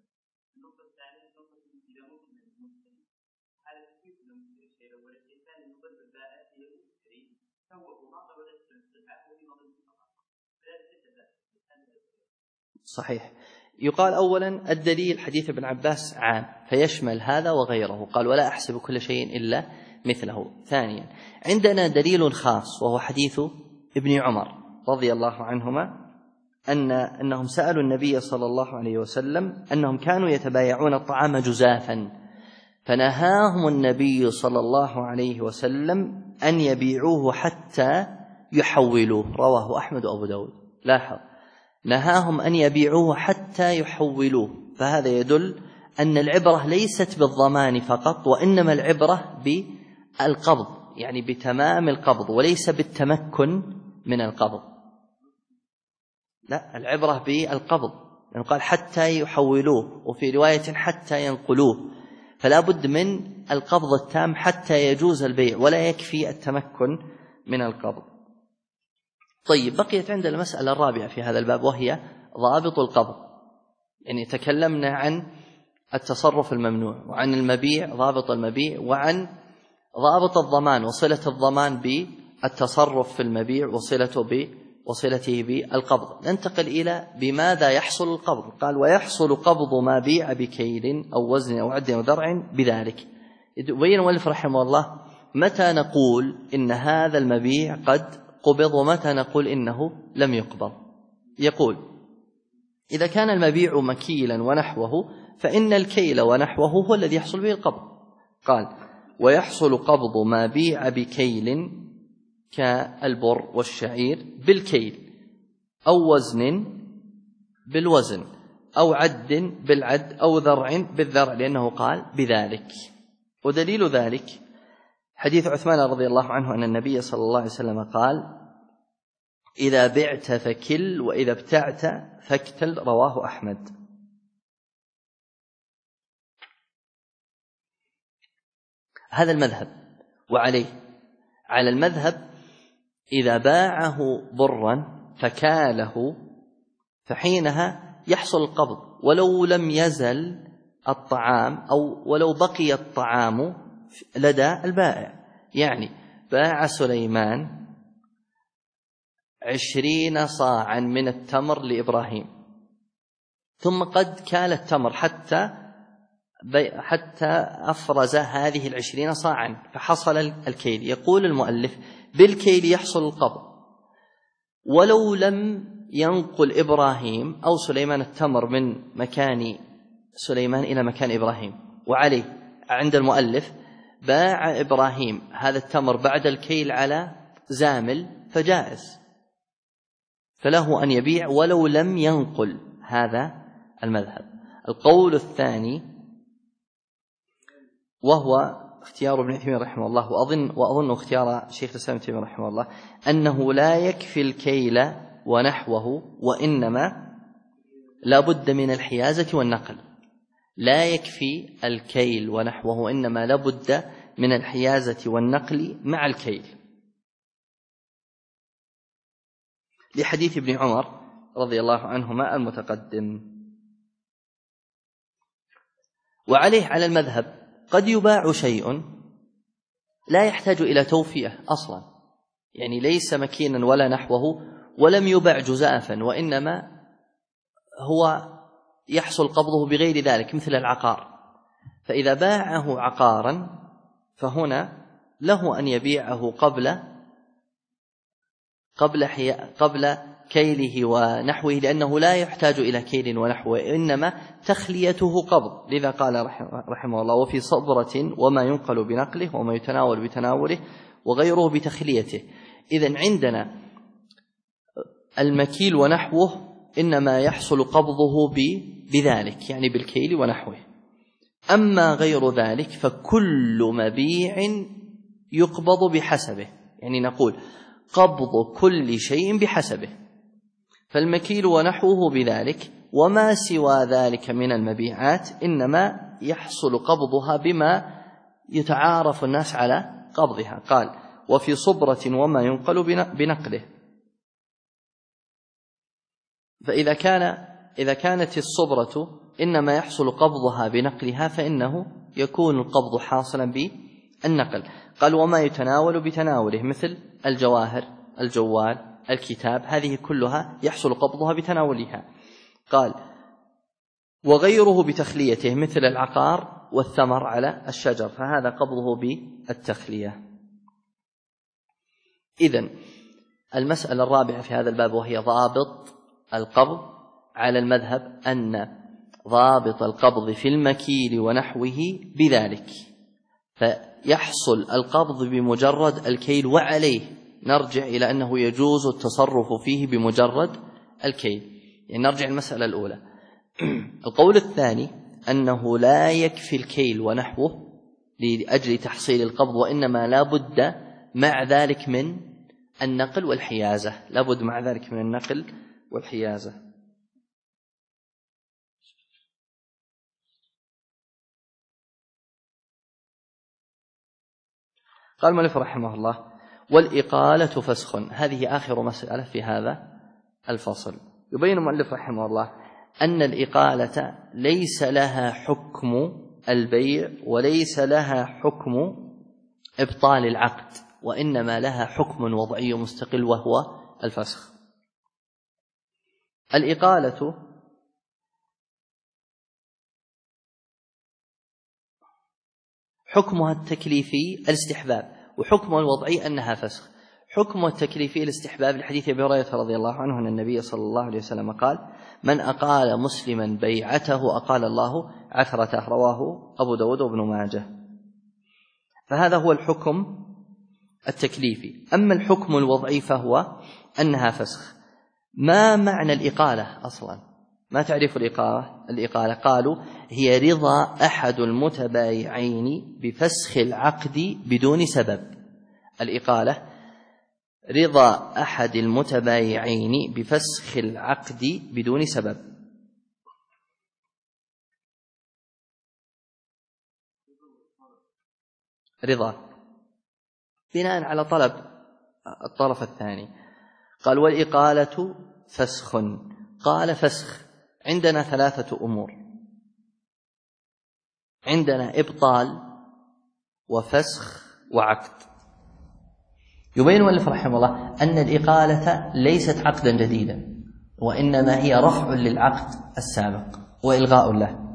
صحيح. يقال أولا الدليل حديث ابن عباس عام فيشمل هذا وغيره، قال ولا أحسب كل شيء إلا مثله. ثانيا عندنا دليل خاص وهو حديث ابن عمر رضي الله عنهما أنهم سألوا النبي صلى الله عليه وسلم أنهم كانوا يتبايعون الطعام جزافا، فنهاهم النبي صلى الله عليه وسلم أن يبيعوه حتى يحولوه. رواه أحمد وأبو داود. لاحظ، نهاهم أن يبيعوه حتى يحولوه. فهذا يدل أن العبرة ليست بالضمان فقط، وإنما العبرة بالقبض، يعني بتمام القبض وليس بالتمكن من القبض. لا، العبرة بالقبض، لأنه قال حتى يحولوه، وفي رواية حتى ينقلوه، فلا بد من القبض التام حتى يجوز البيع، ولا يكفي التمكن من القبض. طيب، بقيت عندنا المسألة الرابعة في هذا الباب، وهي ضابط القبض. يعني تكلمنا عن التصرف الممنوع، وعن المبيع ضابط المبيع، وعن ضابط الضمان وصلة الضمان بالتصرف في المبيع وصلته بالقبض. ننتقل إلى بماذا يحصل القبض. قال: ويحصل قبض ما بيع بكيل أو وزن أو عد أو ذرع بذلك. يبين المؤلف رحمه الله متى نقول إن هذا المبيع قد قبض ومتى نقول إنه لم يقبض. يقول: إذا كان المبيع مكيلا ونحوه فإن الكيل ونحوه هو الذي يحصل به القبض. قال: ويحصل قبض ما بيع بكيل كالبر والشعير بالكيل، أو وزن بالوزن، أو عد بالعد، أو ذرع بالذرع، لأنه قال بذلك. ودليل ذلك حديث عثمان رضي الله عنه أن النبي صلى الله عليه وسلم قال: إذا بعت فكل، وإذا ابتعت فاكتل. رواه أحمد. هذا المذهب، وعليه على المذهب إذا باعه برا فكاله فحينها يحصل القبض، ولو لم يزل الطعام أو ولو بقي الطعام لدى البائع. يعني باع سليمان 20 صاعا من التمر لإبراهيم، ثم قد كال التمر حتى أفرز هذه 20 صاعا فحصل الكيل. يقول المؤلف: بالكيل يحصل القبض، ولو لم ينقل إبراهيم أو سليمان التمر من مكان سليمان إلى مكان إبراهيم. وعليه عند المؤلف باع إبراهيم هذا التمر بعد الكيل على زامل فجائز، فله أن يبيع ولو لم ينقل. هذا المذهب. القول الثاني وهو اختيار ابن تيمية رحمه الله، وأظن اختيار شيخ الإسلام ابن تيمية رحمه الله، أنه لا يكفي الكيل ونحوه، وإنما لا بد من الحيازة والنقل. لا يكفي الكيل ونحوه، وإنما لا بد من الحيازة والنقل مع الكيل، لحديث ابن عمر رضي الله عنهما المتقدم. وعليه على المذهب قد يباع شيء لا يحتاج إلى توفية أصلا، يعني ليس مكينا ولا نحوه، ولم يباع جزافا، وإنما هو يحصل قبضه بغير ذلك، مثل العقار. فإذا باعه عقارا فهنا له أن يبيعه قبل كيله ونحوه، لأنه لا يحتاج إلى كيل ونحوه، إنما تخليته قبض. لذا قال رحمه الله: وفي صبرة وما ينقل بنقله وما يتناول بتناوله وغيره بتخليته. إذن عندنا المكيل ونحوه إنما يحصل قبضه بذلك، يعني بالكيل ونحوه. أما غير ذلك فكل مبيع يقبض بحسبه، يعني نقول قبض كل شيء بحسبه، فالمكيل ونحوه بذلك، وما سوى ذلك من المبيعات إنما يحصل قبضها بما يتعارف الناس على قبضها. قال: وفي صبرة وما ينقل بنقله. فإذا كانت الصبرة إنما يحصل قبضها بنقلها فإنه يكون القبض حاصلا بالنقل. قال: وما يتناول بتناوله، مثل الجواهر، الجوال، الكتاب، هذه كلها يحصل قبضها بتناولها. قال: وغيره بتخليته، مثل العقار والثمر على الشجر، فهذا قبضه بالتخلية. إذن المسألة الرابعة في هذا الباب وهي ضابط القبض. على المذهب أن ضابط القبض في المكيل ونحوه بذلك، فيحصل القبض بمجرد الكيل، وعليه نرجع إلى أنه يجوز التصرف فيه بمجرد الكيل. يعني نرجع المسألة الأولى. القول الثاني أنه لا يكفي الكيل ونحوه لأجل تحصيل القبض، وإنما لا بد مع ذلك من النقل والحيازة، لابد مع ذلك من النقل والحيازة. قال المؤلف رحمه الله: والإقالة فسخ. هذه آخر مسألة في هذا الفصل. يبين المؤلف رحمه الله أن الإقالة ليس لها حكم البيع وليس لها حكم إبطال العقد، وإنما لها حكم وضعي مستقل وهو الفسخ. الإقالة حكمها التكليفي الاستحباب، وحكمها الوضعي أنها فسخ. حكمها التكليفي الاستحباب لحديث أبي هريرة رضي الله عنه أن النبي صلى الله عليه وسلم قال: من أقال مسلما بيعته أقال الله عثرته، رواه أبو داود وابن ماجه. فهذا هو الحكم التكليفي. أما الحكم الوضعي فهو أنها فسخ. ما معنى الإقالة أصلا؟ ما تعرف الإقالة؟ قالوا: هي رضا أحد المتبايعين بفسخ العقد بدون سبب. الإقالة رضا أحد المتبايعين بفسخ العقد بدون سبب. رضا بناء على طلب الطرف الثاني. قال: والإقالة فسخ. قال: فسخ عندنا ثلاثة أمور: عندنا إبطال وفسخ وعقد. يبين المؤلف رحمه الله أن الإقالة ليست عقدا جديدا، وإنما هي رفع للعقد السابق وإلغاء له.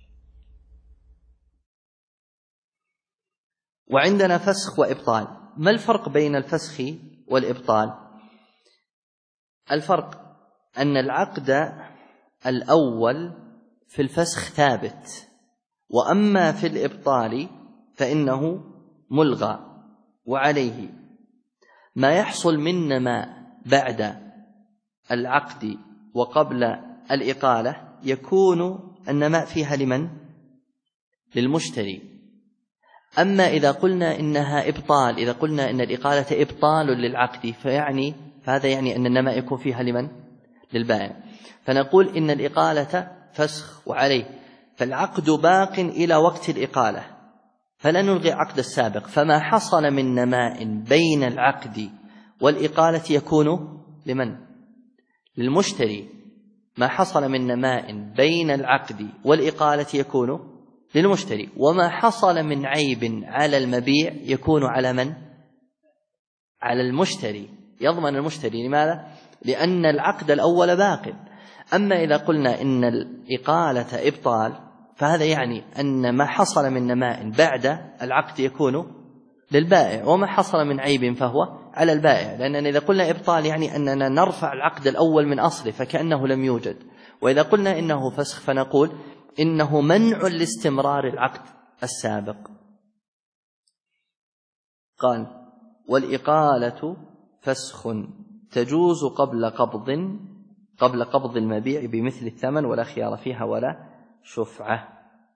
وعندنا فسخ وإبطال. ما الفرق بين الفسخ والإبطال؟ الفرق أن العقد الأول في الفسخ ثابت، وأما في الإبطال فإنه ملغى، وعليه ما يحصل من نماء بعد العقد وقبل الإقالة يكون النماء فيها لمن؟ للمشتري. أما إذا قلنا إنها إبطال، إذا قلنا إن الإقالة إبطال للعقد فهذا يعني أن النماء يكون فيها لمن؟ للبائع. فنقول إن الإقالة فسخ وعليه، فالعقد باق إلى وقت الإقالة، فلا نلغي عقد السابق. فما حصل من نماء بين العقد والإقالة يكون لمن؟ للمشتري. ما حصل من نماء بين العقد والإقالة يكون للمشتري، وما حصل من عيب على المبيع يكون على من؟ على المشتري، يضمن المشتري. لماذا؟ لأن العقد الأول باق. أما إذا قلنا إن الإقالة إبطال فهذا يعني أن ما حصل من نماء بعد العقد يكون للبائع، وما حصل من عيب فهو على البائع. لأننا إذا قلنا إبطال يعني أننا نرفع العقد الأول من أصله فكأنه لم يوجد. وإذا قلنا إنه فسخ فنقول إنه منع لاستمرار العقد السابق. قال: والإقالة فسخ تجوز قبل قبض المبيع بمثل الثمن، ولا خيار فيها ولا شفعة.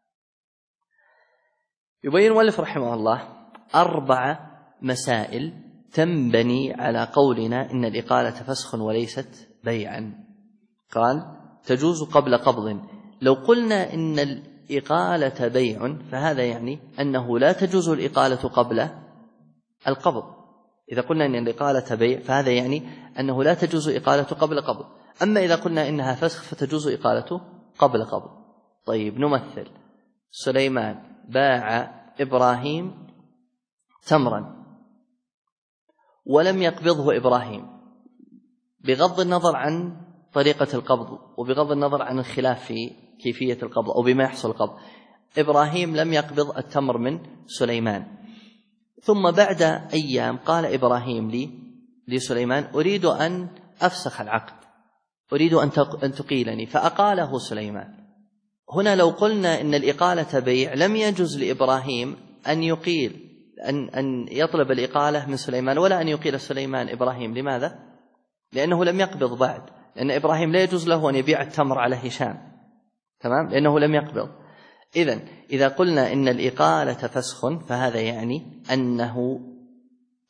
يبين المؤلف رحمه الله 4 مسائل تنبني على قولنا إن الإقالة فسخ وليست بيعا. قال: تجوز قبل قبض. لو قلنا إن الإقالة بيع فهذا يعني أنه لا تجوز الإقالة قبل القبض. إذا قلنا إن الإقالة بيع فهذا يعني أنه لا تجوز إقالة قبل قبض. أما إذا قلنا إنها فسخ فتجوز إقالة قبل قبض. طيب نمثل: سليمان باع إبراهيم تمرا ولم يقبضه إبراهيم، بغض النظر عن طريقة القبض وبغض النظر عن الخلاف في كيفية القبض أو بما يحصل القبض. إبراهيم لم يقبض التمر من سليمان، ثم بعد أيام قال إبراهيم لسليمان: أريد أن أفسخ العقد، أريد أن تقيلني، فأقاله سليمان. هنا لو قلنا إن الإقالة بيع لم يجوز لإبراهيم أن يقيل أن يطلب الإقالة من سليمان ولا أن يقيل سليمان إبراهيم. لماذا؟ لأنه لم يقبض بعد، لأن إبراهيم لا يجوز له أن يبيع التمر على هشام، تمام، لأنه لم يقبض. إذا قلنا إن الإقالة فسخ فهذا يعني أنه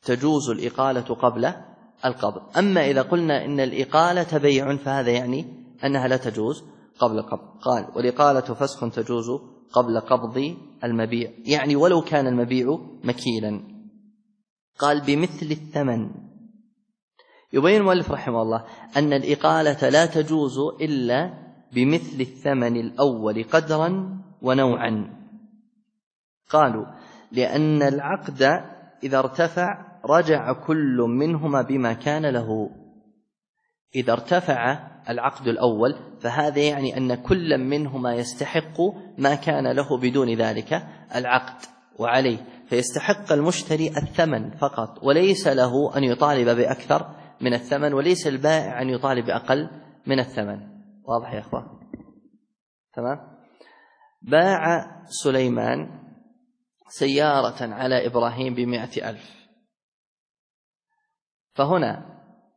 تجوز الإقالة قبل القبض. أما إذا قلنا إن الإقالة بيع فهذا يعني أنها لا تجوز قبل القبض. قال والإقالة فسخ تجوز قبل قبض المبيع، يعني ولو كان المبيع مكيلا. قال بمثل الثمن. يبين المؤلف رحمه الله أن الإقالة لا تجوز إلا بمثل الثمن الأول قدرا ونوعا. قالوا لأن العقد إذا ارتفع رجع كل منهما بما كان له. إذا ارتفع العقد الأول فهذا يعني أن كل منهما يستحق ما كان له بدون ذلك العقد، وعليه فيستحق المشتري الثمن فقط، وليس له أن يطالب بأكثر من الثمن، وليس البائع أن يطالب بأقل من الثمن. واضح يا أخوان؟ تمام. باع سليمان سيارة على إبراهيم ب100,000. فهنا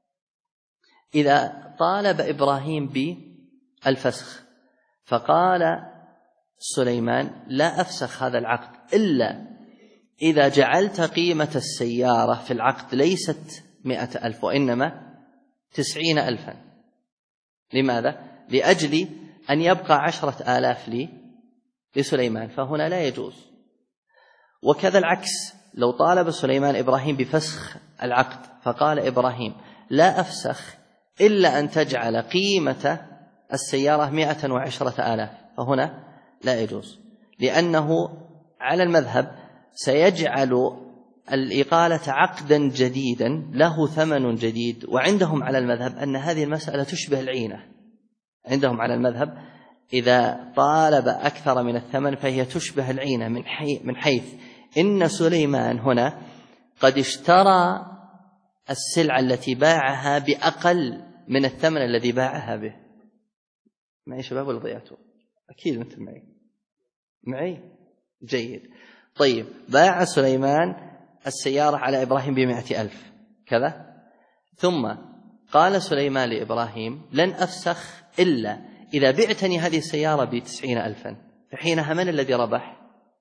إذا طالب إبراهيم بالفسخ فقال سليمان لا أفسخ هذا العقد إلا إذا جعلت قيمة السيارة في العقد ليست 100,000 وإنما 90,000. لماذا؟ لأجل أن يبقى 10,000 لسليمان، فهنا لا يجوز. وكذا العكس، لو طالب سليمان إبراهيم بفسخ العقد فقال إبراهيم لا أفسخ إلا أن تجعل قيمة السيارة 110,000، فهنا لا يجوز، لأنه على المذهب سيجعل الإقالة عقدا جديدا له ثمن جديد. وعندهم على المذهب أن هذه المسألة تشبه العينة. عندهم على المذهب إذا طالب أكثر من الثمن فهي تشبه العينة من حيث إن سليمان هنا قد اشترى السلعة التي باعها بأقل من الثمن الذي باعها به. معي شباب ولا ضيعتوا؟ أكيد مثل معي جيد. طيب، باع سليمان السيارة على إبراهيم ب100,000 كذا، ثم قال سليمان لإبراهيم لن أفسخ إلا إذا بعتني هذه السيارة ب90,000. فحينها من الذي ربح؟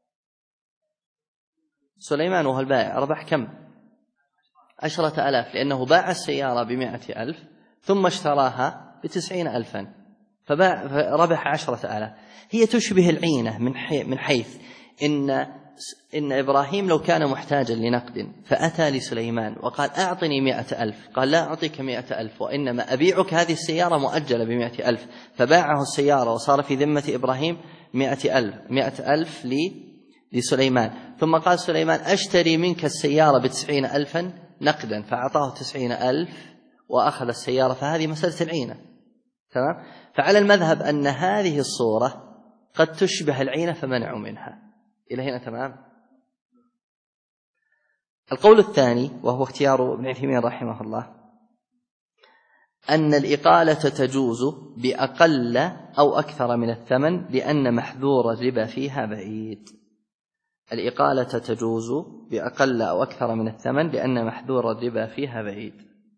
سليمان وهو البائع. ربح كم؟ 10,000، لأنه باع السيارة ب100,000 ثم اشتراها ب90,000 فربح 10,000. هي تشبه العينة من حيث إن إبراهيم لو كان محتاجا لنقد فأتى لسليمان وقال أعطني 100,000، قال لا أعطيك 100,000 وإنما أبيعك هذه السيارة مؤجلة ب100,000، فباعه السيارة وصار في ذمة إبراهيم 100,000 لسليمان. ثم قال سليمان أشتري منك السيارة ب90,000 نقدا، فأعطاه 90,000 وأخذ السيارة. فهذه مسألة العينة. تمام. فعلى المذهب أن هذه الصورة قد تشبه العينة فمنعوا منها. إلى هنا تمام. القول الثاني وهو اختيار ابن عثيمين رحمه الله أن الإقالة تجوز بأقل أو أكثر من الثمن لأن محذور الربا فيها بعيد. الإقالة تجوز بأقل أو أكثر من الثمن لأن محذور الربا فيها بعيد.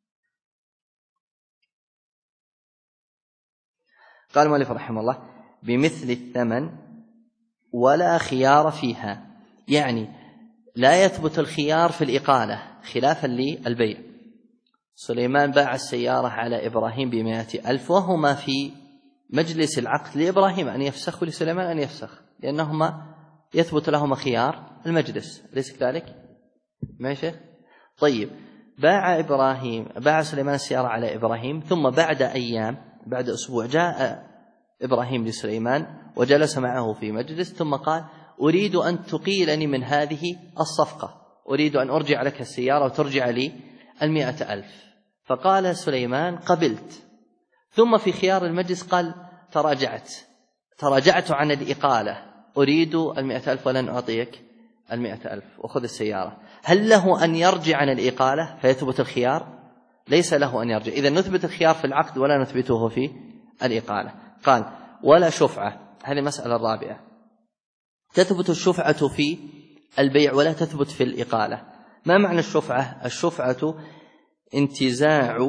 قال المؤلف رحمه الله بمثل الثمن ولا خيار فيها، يعني لا يثبت الخيار في الإقالة خلافا للبيع. سليمان باع السيارة على إبراهيم ب100,000 وهما في مجلس العقد لإبراهيم أن يفسخ ولسليمان أن يفسخ، لأنهما يثبت لهما خيار المجلس، أليس كذلك؟ ماشي. طيب، باع سليمان السيارة على إبراهيم، ثم بعد أيام، بعد أسبوع، جاء إبراهيم لسليمان وجلس معه في مجلس ثم قال أريد أن تقيلني من هذه الصفقة، أريد أن أرجع لك السيارة وترجع لي 100,000. فقال سليمان قبلت. ثم في خيار المجلس قال تراجعت عن الإقالة، أريد 100,000 ولن أعطيك 100,000 وخذ السيارة. هل له أن يرجع عن الإقالة فيثبت الخيار؟ ليس له أن يرجع. إذا نثبت الخيار في العقد ولا نثبته في الإقالة. قال ولا شفعة. هذه المسألة الرابعة. تثبت الشفعة في البيع ولا تثبت في الإقالة. ما معنى الشفعة؟ الشفعة انتزاع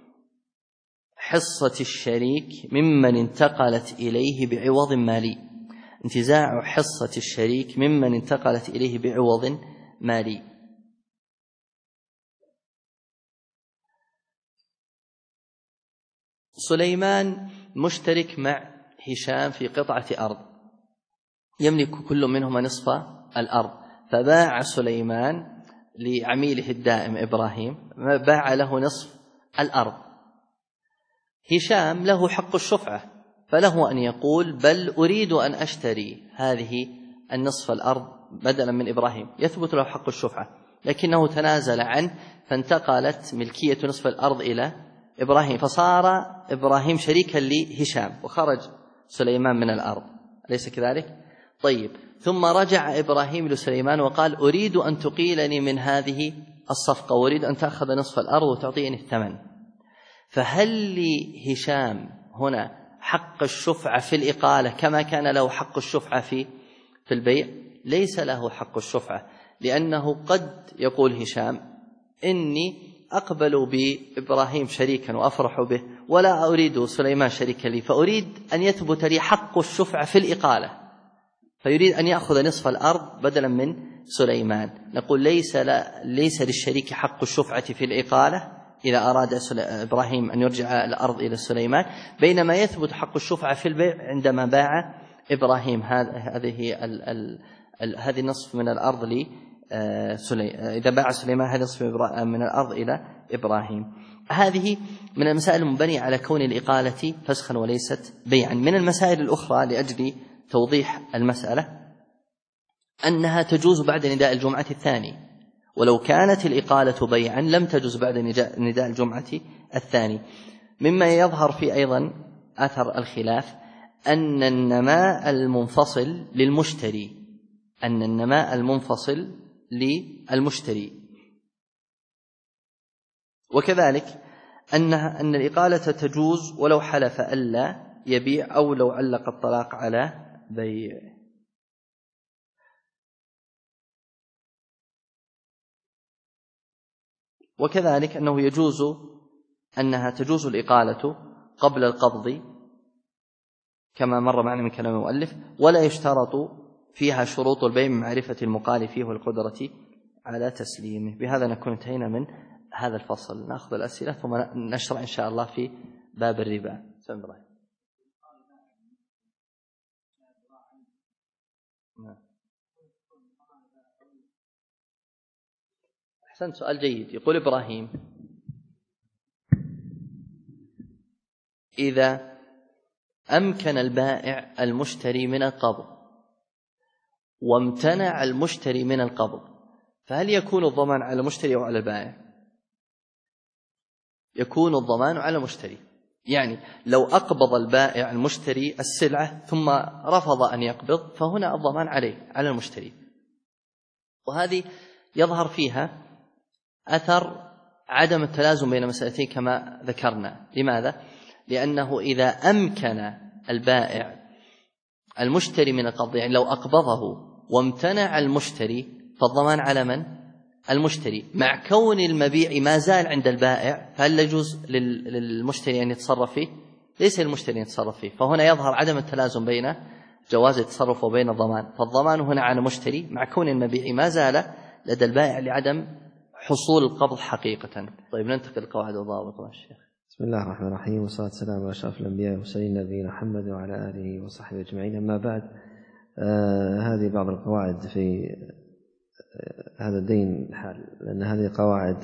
حصة الشريك ممن انتقلت إليه بعوض مالي. انتزاع حصة الشريك ممن انتقلت إليه بعوض مالي. سليمان مشترك مع هشام في قطعة أرض يملك كل منهما نصف الأرض، فباع سليمان لعميله الدائم إبراهيم، باع له نصف الأرض. هشام له حق الشفعة، فله أن يقول بل أريد أن أشتري هذه النصف الأرض بدلا من إبراهيم، يثبت له حق الشفعة، لكنه تنازل عنه فانتقلت ملكية نصف الأرض إلى إبراهيم، فصار إبراهيم شريكا لهشام وخرج سليمان من الأرض، أليس كذلك؟ طيب، ثم رجع إبراهيم لسليمان وقال أريد أن تقيلني من هذه الصفقة وأريد أن تأخذ نصف الأرض وتعطيني الثمن. فهل لهشام هنا حق الشفعة في الإقالة كما كان له حق الشفعة في البيع؟ ليس له حق الشفعة، لأنه قد يقول هشام إني أقبل بإبراهيم شريكا وأفرح به ولا أريد سليمان شريكا لي، فأريد أن يثبت لي حق الشفعة في الإقالة، فيريد أن يأخذ نصف الأرض بدلا من سليمان. نقول ليس للشريك حق الشفعة في الإقالة إذا أراد إبراهيم أن يرجع الأرض إلى سليمان، بينما يثبت حق الشفعة في البيع عندما باع إبراهيم هذه النصف من الأرض إذا باع سليمان هذا نصف من الأرض إلى إبراهيم. هذه من المسائل المبنية على كون الإقالة فسخا وليست بيعا. من المسائل الأخرى لأجل توضيح المسألة أنها تجوز بعد نداء الجمعة الثاني، ولو كانت الإقالة بيعا لم تجوز بعد نداء الجمعة الثاني. مما يظهر في أيضا أثر الخلاف أن النماء المنفصل للمشتري، وكذلك أن الإقالة تجوز ولو حلف ألا يبيع أو لو علق الطلاق على بيع. وكذلك أنها تجوز الإقالة قبل القبض كما مر معنا من كلام المؤلف، ولا يشترط فيها شروط البيع من معرفة المقال فيه والقدرة على تسليمه. بهذا نكون انتهينا من هذا الفصل. نأخذ الأسئلة ثم نشرع إن شاء الله في باب الربا. أحسن، سؤال جيد. يقول إبراهيم إذا أمكن البائع المشتري من القبض وامتنع المشتري من القبض، فهل يكون الضمان على المشتري أو على البائع؟ يكون الضمان على المشتري، يعني لو أقبض البائع المشتري السلعة ثم رفض أن يقبض فهنا الضمان على المشتري. وهذه يظهر فيها أثر عدم التلازم بين مسألتين كما ذكرنا. لماذا؟ لأنه إذا أمكن البائع المشتري من القبض، يعني لو أقبضه وامتنع المشتري، فالضمان على من؟ المشتري، مع كون المبيع ما زال عند البائع، فهل يجوز للمشتري أن يتصرف فيه؟ ليس المشتري يتصرف فيه. فهنا يظهر عدم التلازم بين جواز التصرف وبين الضمان، فالضمان هنا على المشتري مع كون المبيع ما زال لدى البائع لعدم حصول القبض حقيقة. طيب، ننتقل للقواعد والضوابط مع الشيخ. بسم الله الرحمن الرحيم، والصلاة والسلام على أشرف الأنبياء والمرسلين نبينا محمد وعلى آله وصحبه أجمعين. أما بعد، هذه بعض القواعد في هذا الدين الحال، لأن هذه قواعد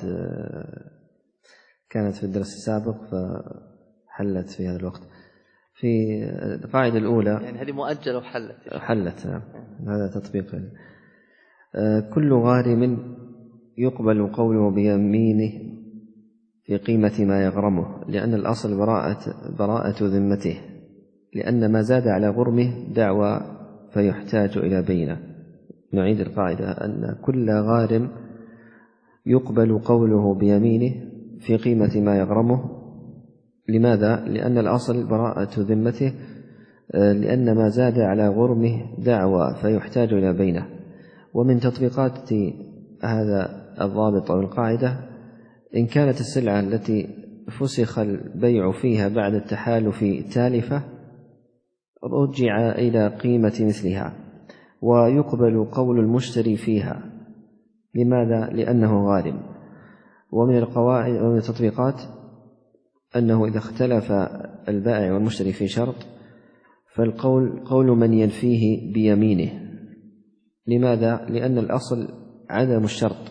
كانت في الدرس السابق فحلت في هذا الوقت. في القاعدة الأولى، يعني هذه مؤجلة وحلت، نعم، هذا تطبيق. كل غارم يقبل قوله بيمينه في قيمة ما يغرمه، لأن الأصل براءة ذمته، لأن ما زاد على غرمه دعوى فيحتاج إلى بينة. نعيد القاعدة أن كل غارم يقبل قوله بيمينه في قيمة ما يغرمه. لماذا؟ لأن الأصل براءة ذمته، لأن ما زاد على غرمه دعوى فيحتاج إلى بينة. ومن تطبيقات هذا الضابط أو القاعدة، إن كانت السلعة التي فسخ البيع فيها بعد التحالف تالفة رجع إلى قيمة مثلها، ويقبل قول المشتري فيها. لماذا؟ لأنه غارم. ومن القواعد ومن التطبيقات أنه إذا اختلف البائع والمشتري في شرط فالقول قول من ينفيه بيمينه. لماذا؟ لأن الأصل عدم الشرط،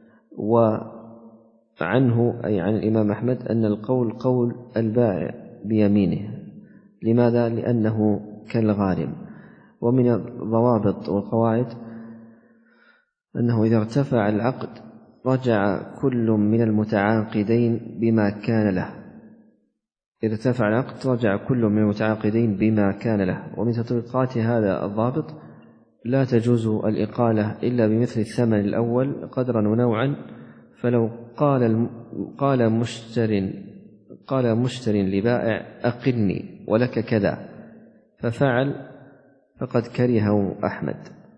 وعنه أي عن الإمام أحمد أن القول قول البائع بيمينه. لماذا؟ لأنه كالغارم. ومن الضوابط والقواعد أنه إذا ارتفع العقد رجع كل من المتعاقدين بما كان له. إذا ارتفع العقد رجع كل من المتعاقدين بما كان له. ومن تطبيقات هذا الضابط لا تجوز الإقالة إلا بمثل الثمن الأول قدرا ونوعا. فلو قال مشتر لبائع أقلني ولك كذا ففعل فقد كرهه أحمد.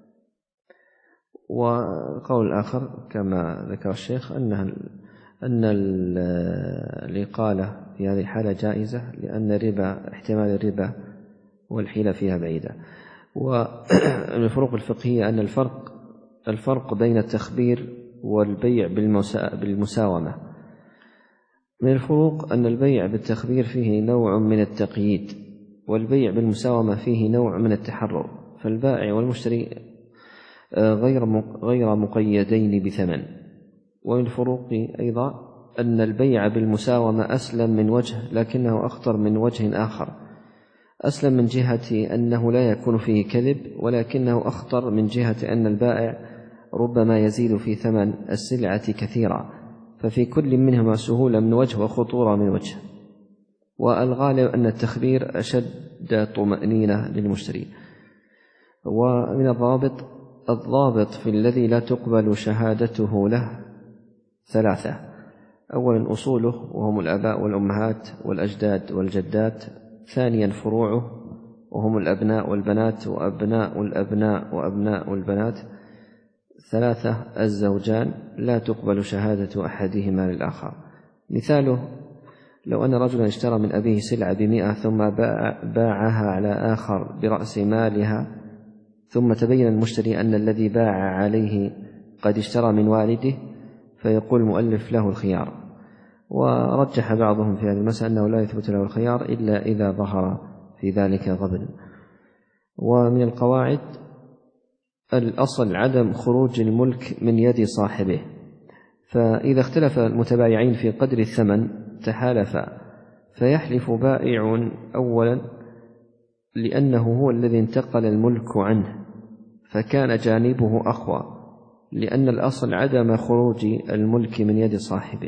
والقول الآخر كما ذكر الشيخ أن الإقالة في هذه الحالة جائزة، لأن احتمال الربا والحيلة فيها بعيدة. والفروق الفقهية أن الفرق بين التخبير والبيع بالمساومة. من الفروق أن البيع بالتخبير فيه نوع من التقييد، والبيع بالمساومة فيه نوع من التحرر، فالبائع والمشتري غير مقيدين بثمن. ومن الفروق أيضا أن البيع بالمساومة أسلم من وجه لكنه أخطر من وجه آخر. أسلم من جهة أنه لا يكون فيه كذب، ولكنه أخطر من جهة أن البائع ربما يزيد في ثمن السلعة كثيرا، ففي كل منهما سهولة من وجه وخطورة من وجه. والغالب أن التخبير أشد طمأنينة للمشتري. ومن الضابط في الذي لا تقبل شهادته له ثلاثة: أولا أصوله وهم الآباء والأمهات والأجداد والجدات. ثانيا فروعه وهم الأبناء والبنات وأبناء الأبناء وأبناء البنات. ثلاثة الزوجان لا تقبل شهادة أحدهما للآخر. مثاله: لو أن رجلا اشترى من أبيه سلعة ب100 ثم باعها على آخر برأس مالها، ثم تبين المشتري أن الذي باع عليه قد اشترى من والده، فيقول المؤلف له الخيار. ورجح بعضهم في هذه المسألة أنه لا يثبت له الخيار إلا إذا ظهر في ذلك غبن. ومن القواعد الأصل عدم خروج الملك من يد صاحبه، فإذا اختلف المتبايعين في قدر الثمن تحالفا، فيحلف بائع أولا لأنه هو الذي انتقل الملك عنه فكان جانبه أقوى، لأن الأصل عدم خروج الملك من يد صاحبه.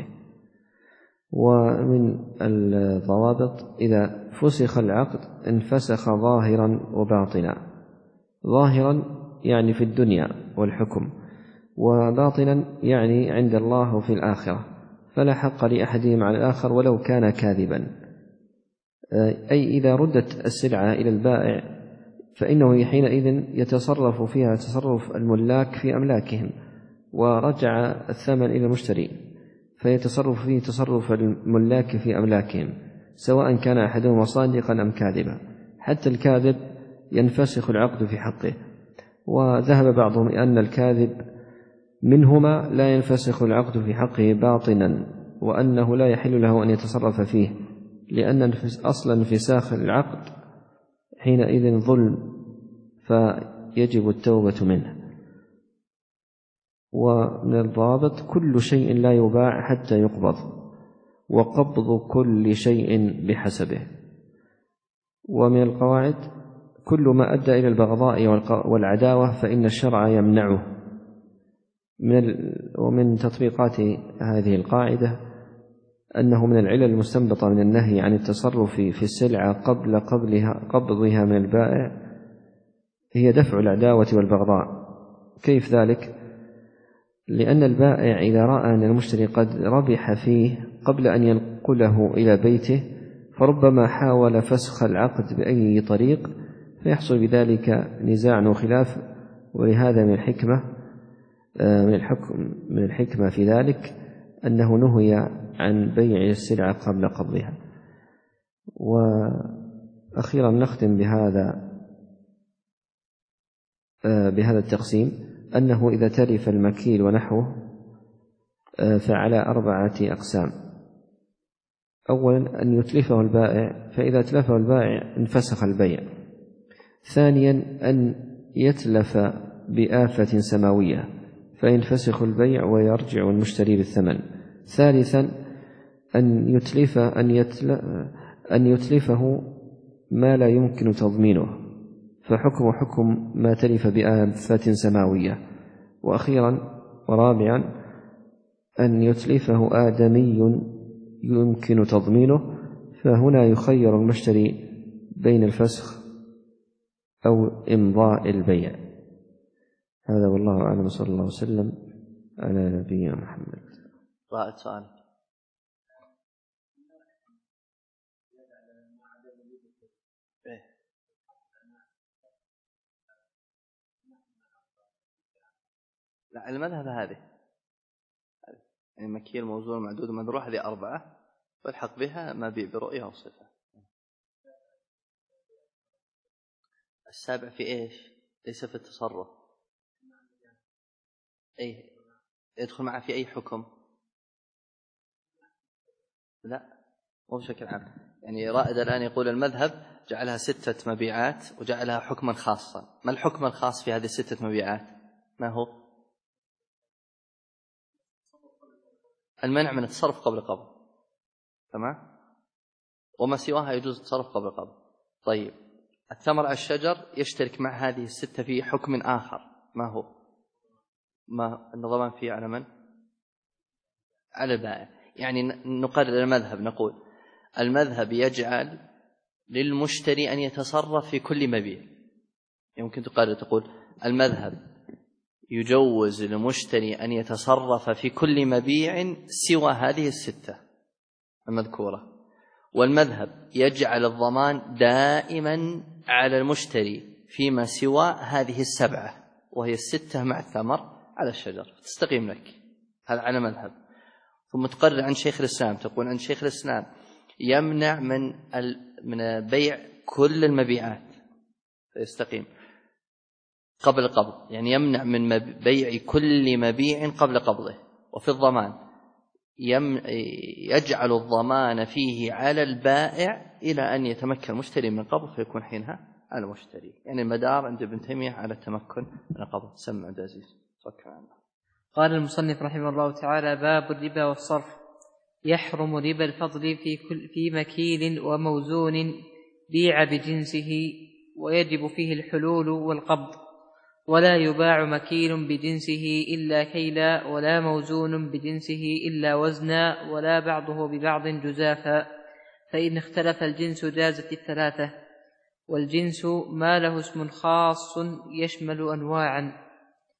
ومن الضوابط إذا فسخ العقد انفسخ ظاهرا وباطنا. ظاهرا يعني في الدنيا والحكم، وباطنا يعني عند الله وفي الآخرة، فلا حق لأحدهم على الآخر ولو كان كاذبا. أي إذا ردت السلعة إلى البائع فإنه حينئذ يتصرف فيها تصرف الملاك في أملاكهم، ورجع الثمن إلى المشتري فيتصرف فيه تصرف الملاك في أملاكهم، سواء كان أحدهما صادقا أم كاذبا. حتى الكاذب ينفسخ العقد في حقه. وذهب بعضهم أن الكاذب منهما لا ينفسخ العقد في حقه باطنا، وأنه لا يحل له أن يتصرف فيه، لأن أصلا انفساخ العقد حينئذ ظلم فيجب التوبة منه. ومن الضابط كل شيء لا يباع حتى يقبض، وقبض كل شيء بحسبه. ومن القواعد كل ما أدى إلى البغضاء والعداوة فإن الشرع يمنعه. ومن تطبيقات هذه القاعدة أنه من العلل المستنبطة من النهي عن التصرف في السلعة قبل قبضها من البائع هي دفع العداوة والبغضاء. كيف ذلك؟ لأن البائع إذا رأى أن المشتري قد ربح فيه قبل أن ينقله إلى بيته فربما حاول فسخ العقد بأي طريق، فيحصل بذلك نزاع وخلاف. ولهذا من الحكمة في ذلك أنه نهي عن بيع السلعة قبل قبضها. وأخيرا نختم بهذا التقسيم، أنه إذا تلف المكيل ونحوه فعلى 4 أقسام. أولا أن يتلفه البائع، فإذا تلفه البائع انفسخ البيع. ثانيا أن يتلف بآفة سماوية فينفسخ البيع ويرجع المشتري بالثمن. ثالثا أن يتلفه ما لا يمكن تضمينه فحكم حكم ما تلف بآفة سماوية. وأخيرا ورابعا أن يتلفه آدمي يمكن تضمينه، فهنا يخير المشتري بين الفسخ أو إمضاء البيع. هذا والله أعلم، صلى الله وسلم على نبينا محمد. رائع. سؤال. لا، المذهب هذه يعني مكيل موزون معدود مذروح، هذه 4 والحق بها ما برؤية وصفة. 7 في إيش؟ ليس في التصرف. أي يدخل معه في أي حكم؟ لا، مو بشكل عام. يعني رائد الآن يقول المذهب جعلها 6 مبيعات وجعلها حكما خاصا. ما الحكم الخاص في هذه 6 مبيعات؟ ما هو؟ المنع من التصرف قبل قبض، تمام؟ وما سواها يجوز التصرف قبل قبض. طيب، الثمر على الشجر يشترك مع هذه 6 في حكم آخر، ما هو؟ ما الضمان فيه على من؟ على البائع. يعني نقرر المذهب، نقول المذهب يجعل للمشتري أن يتصرف في كل مبيع. يمكن تقرر تقول المذهب يجوز للمشتري أن يتصرف في كل مبيع سوى هذه 6 المذكورة، والمذهب يجعل الضمان دائما على المشتري فيما سوى هذه 7 وهي 6 مع الثمر على الشجر، تستقيم لك. هذا على مذهب. ثم تقرر عن شيخ الإسلام، تقول عن شيخ الإسلام يمنع من بيع كل المبيعات فيستقيم قبل القبض، يعني يمنع من بيع كل مبيع قبل قبضه. وفي الضمان يجعل الضمان فيه على البائع إلى أن يتمكن المشتري من القبض فيكون حينها على المشتري. يعني المدار عند ابن تيمية على التمكن من القبض. سمع عبد العزيز. قال المصنف رحمه الله تعالى: باب الربا والصرف. يحرم ربا الفضل في مكيل وموزون بيع بجنسه، ويجب فيه الحلول والقبض، ولا يباع مكيل بجنسه إلا كيلا، ولا موزون بجنسه إلا وزنا، ولا بعضه ببعض جزافا، فإن اختلف الجنس جازت 3. والجنس ما له اسم خاص يشمل أنواعا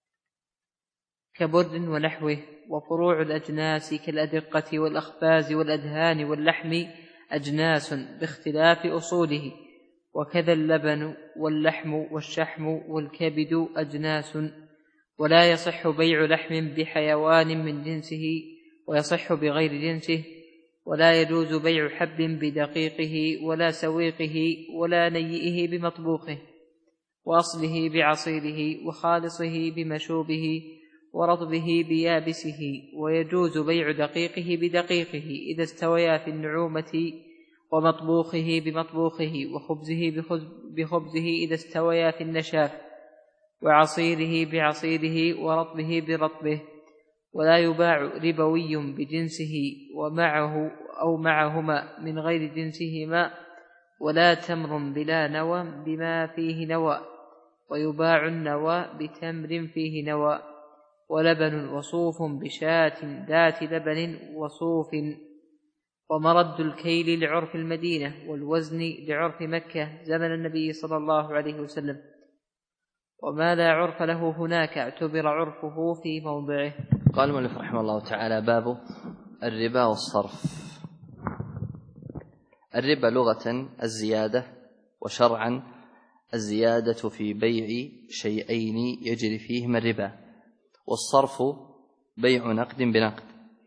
كبرد ونحوه، وفروع الأجناس كالأدقة والأخباز والأدهان واللحم أجناس باختلاف أصوله، وكذا اللبن واللحم والشحم والكبد أجناس. ولا يصح بيع لحم بحيوان من جنسه ويصح بغير جنسه، ولا يجوز بيع حب بدقيقه ولا سويقه ولا نيئه بمطبوخه، وأصله بعصيره، وخالصه بمشوبه، ورطبه بيابسه. ويجوز بيع دقيقه بدقيقه إذا استويا في النعومة، ومطبوخه بمطبوخه، وخبزه بخبزه إذا استويا في النشاف، وعصيره بعصيره، ورطبه برطبه. ولا يباع ربوي بجنسه ومعه أو معهما من غير جنسهما، ولا تمر بلا نوى بما فيه نوى، ويباع النوى بتمر فيه نوى. ولبن وصوف بشاة ذات لبن وصوف. ومرد الكيل لعرف المدينة، والوزن لعرف مكة زمن النبي صلى الله عليه وسلم، وما لا عرف له هناك اعتبر عرفه في موضعه. قال المؤلف رحمه الله تعالى: باب الربا والصرف. الربا لغة الزيادة، وشرعا الزيادة في بيع شيئين يجري فيهما الربا، والصرف بيع نقد بنقد.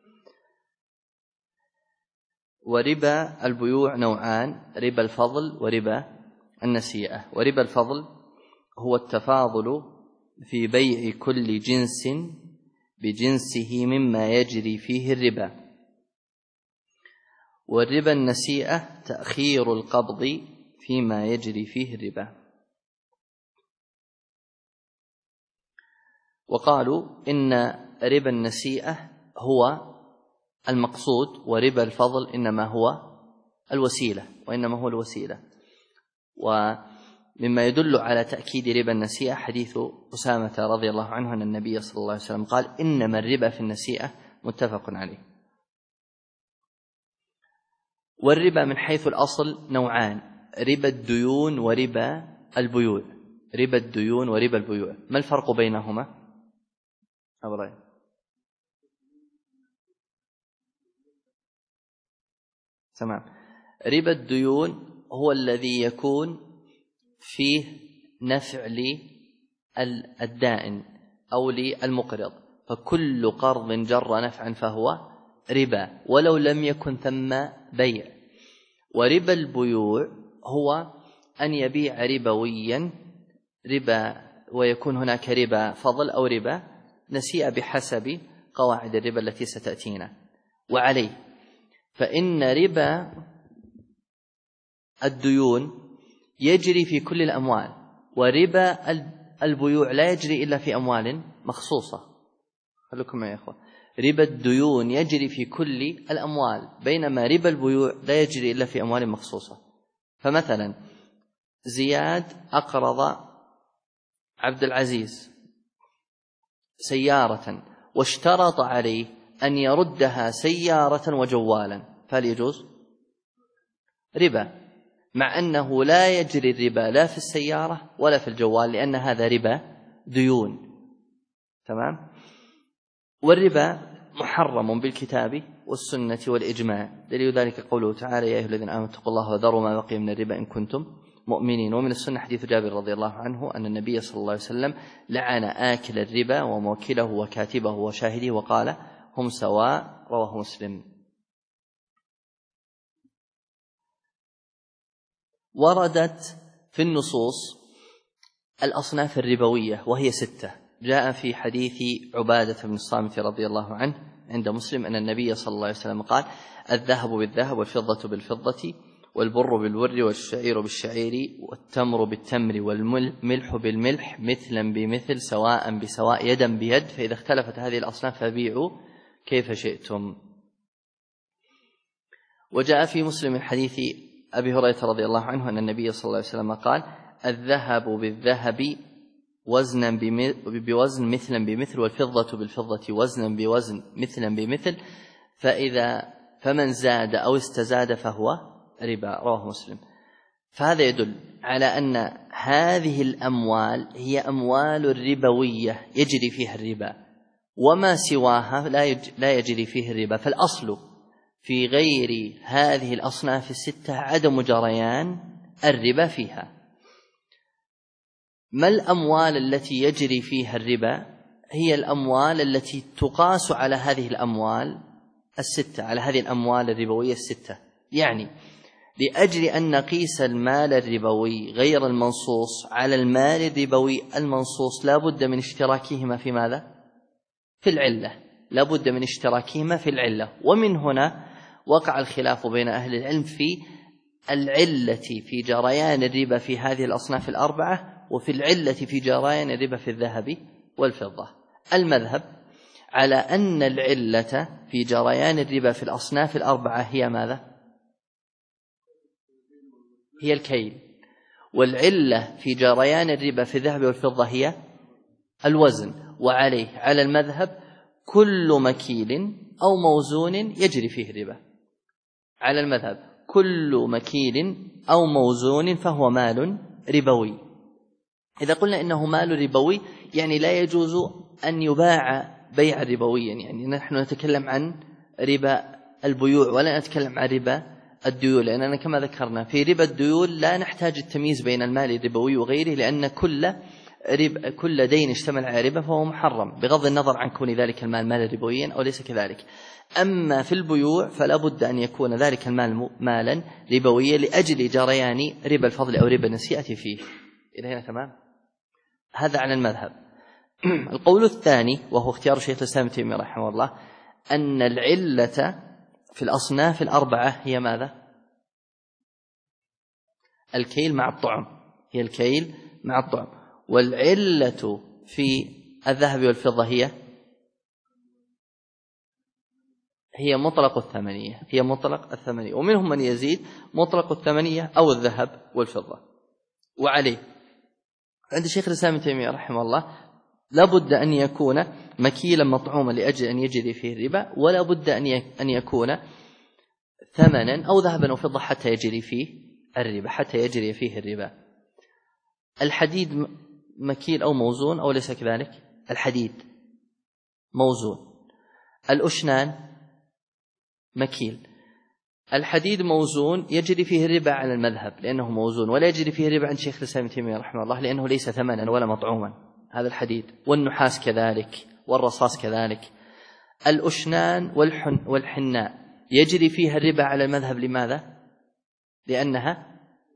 وربا البيوع نوعان: ربا الفضل وربا النسيئة. وربا الفضل هو التفاضل في بيع كل جنس بجنسه مما يجري فيه الربا، والربا النسيئة تأخير القبض فيما يجري فيه الربا. وقالوا إن ربا النسيئة هو المقصود، وربا الفضل إنما هو الوسيلة. ومما يدل على تأكيد ربا النسيئة حديث أسامة رضي الله عنه أن النبي صلى الله عليه وسلم قال: إنما الربا في النسيئة، متفق عليه. والربا من حيث الأصل نوعان: ربا الديون وربا البيوع. ربا الديون وربا البيوع، ما الفرق بينهما؟ أبراهيم. تمام. ربا الديون هو الذي يكون فيه نفع للدائن أو للمقرض، فكل قرض جر نفعا فهو ربا ولو لم يكن ثم بيع. وربا البيوع هو أن يبيع ربويا ربا، ويكون هناك ربا فضل أو ربا نسيئة بحسب قواعد الربا التي ستأتينا. وعليه فإن ربا الديون يجري في كل الأموال، وربا البيوع لا يجري إلا في أموال مخصوصة. خلوكم معي يا أخوة، ربا الديون يجري في كل الأموال، بينما ربا البيوع لا يجري إلا في أموال مخصوصة. فمثلا زياد أقرض عبد العزيز سيارة واشترط عليه أن يردها سيارة وجوالا، فهل يجوز؟ ربا، مع أنه لا يجري الربا لا في السيارة ولا في الجوال، لأن هذا ربا ديون. تمام. والربا محرم بالكتاب والسنة والإجماع، دليل ذلك قوله تعالى: يا أيها الذين آمنوا اتقوا الله وذروا ما بقي من الربا إن كنتم مؤمنين. ومن السنة حديث جابر رضي الله عنه أن النبي صلى الله عليه وسلم لعن آكل الربا وموكله وكاتبه وشاهده وقال: هم سواء، رواه مسلم. وردت في النصوص الأصناف الربوية وهي 6. جاء في حديث عبادة بن الصامت رضي الله عنه عند مسلم أن النبي صلى الله عليه وسلم قال: الذهب بالذهب والفضة بالفضة والبر بالبر والشعير بالشعير والتمر بالتمر والملح بالملح مثلا بمثل سواء بسواء يدا بيد، فإذا اختلفت هذه الأصناف فبيعوا كيف شئتم. وجاء في مسلم حديث أبي هريرة رضي الله عنه أن النبي صلى الله عليه وسلم قال: الذهب بالذهب وزنا بوزن مثلا بمثل والفضة بالفضة وزنا بوزن مثلا بمثل، فمن زاد أو استزاد فهو ربا، رواه مسلم. فهذا يدل على أن هذه الأموال هي أموال ربوية يجري فيها الربا، وما سواها لا يجري فيه الربا. فالأصل في غير هذه الأصناف 6 عدم جريان الربا فيها. ما الأموال التي يجري فيها الربا؟ هي الأموال التي تقاس على هذه الأموال 6، على هذه الأموال الربوية 6. يعني لأجل أن نقيس المال الربوي غير المنصوص على المال الربوي المنصوص لا بد من اشتراكهما في ماذا؟ في العلة، لا بد من اشتراكهما في العلة. ومن هنا وقع الخلاف بين أهل العلم في العلة في جريان الربا في هذه الأصناف 4، وفي العلة في جريان الربا في الذهب والفضة. المذهب على أن العلة في جريان الربا في الأصناف 4 هي ماذا؟ هي الكيل. والعلة في جريان الربا في الذهب والفضة هي الوزن. وعليه على المذهب كل مكيل أو موزون يجري فيه الربا. على المذهب كل مكيل أو موزون فهو مال ربوي. إذا قلنا إنه مال ربوي يعني لا يجوز أن يباع بيعا ربويا، يعني نحن نتكلم عن ربا البيوع ولا نتكلم عن ربا الديون، لأننا كما ذكرنا في ربا الديون لا نحتاج التمييز بين المال الربوي وغيره، لأن كل دين اشتمل على ربا فهو محرم بغض النظر عن كون ذلك المال مالا ربويا أو ليس كذلك. أما في البيوع فلا بد أن يكون ذلك المال مالا ربويا لأجل جريان ربا الفضل أو ربا النسيئة فيه. إلى هنا تمام؟ هذا على المذهب. القول الثاني وهو اختيار شيخ الإسلام ابن تيمية رحمه الله أن العلة في الأصناف الأربعة هي ماذا؟ الكيل مع الطعم، هي الكيل مع الطعم. والعلة في الذهب والفضة هي مطلق الثمنية، هي مطلق الثمنية، ومنهم من يزيد مطلق الثمنية أو الذهب والفضة. وعليه عند شيخ الإسلام ابن تيمية رحمه الله لابد أن يكون مكيلا مطعوما لأجل أن يجري فيه الربا، ولا بد أن يكون ثمنا أو ذهبا أو فضة حتى يجري فيه الربا، حتى يجري فيه الربا. الحديد مكيل أو موزون أو ليس كذلك؟ الحديد موزون. الأشنان مكيل. الحديد موزون يجري فيه الربا على المذهب لأنه موزون، ولا يجري فيه الربا عند شيخ الإسلام ابن تيمية رحمه الله لأنه ليس ثمنا ولا مطعوما، هذا الحديد. والنحاس كذلك، والرصاص كذلك. الأشنان والحناء يجري فيها الربا على المذهب. لماذا؟ لأنها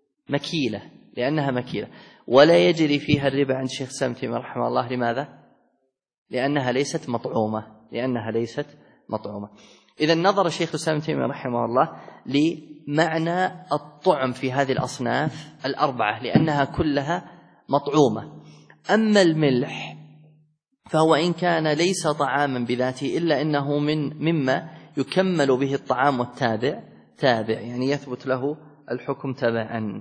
مكيلة، ولا يجري فيها الربا عند شيخ الإسلام ابن تيمية رحمه الله. لماذا؟ لأنها ليست مطعومة. إذا نظر شيخ الإسلام ابن تيمية رحمه الله لمعنى الطعم في هذه الأصناف الأربعة لأنها كلها مطعومة. أما الملح فهو إن كان ليس طعاما بذاته إلا إنه مما يكمل به الطعام والتابع يعني يثبت له الحكم تبعا.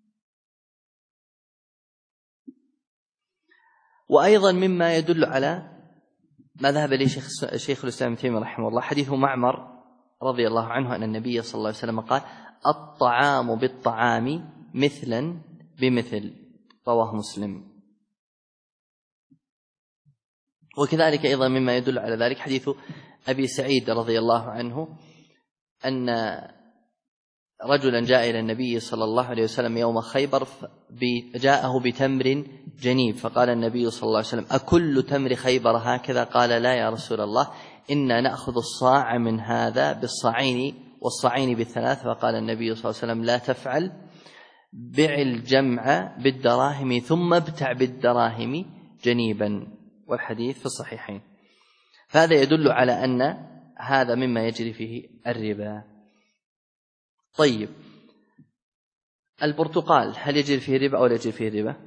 وأيضا مما يدل على ما ذهب إليه شيخ الإسلام ابن تيمية رحمه الله حديث معمر رضي الله عنه أن النبي صلى الله عليه وسلم قال: الطعام بالطعام مثلا بمثل، رواه مسلم. وكذلك أيضا مما يدل على ذلك حديث أبي سعيد رضي الله عنه أن رجلا جاء إلى النبي صلى الله عليه وسلم يوم خيبر جاءه بتمر جنيب، فقال النبي صلى الله عليه وسلم: أكل تمر خيبر هكذا؟ قال: لا يا رسول الله، إنا نأخذ الصاع من هذا بالصاعين والصاعين بالثلاث. فقال النبي صلى الله عليه وسلم: لا تفعل، بع الجمع بالدراهم ثم ابتع بالدراهم جنيبا. والحديث في الصحيحين. فهذا يدل على أن هذا مما يجري فيه الربا. طيب، البرتقال هل يجري فيه ربا أو لا يجري فيه ربا؟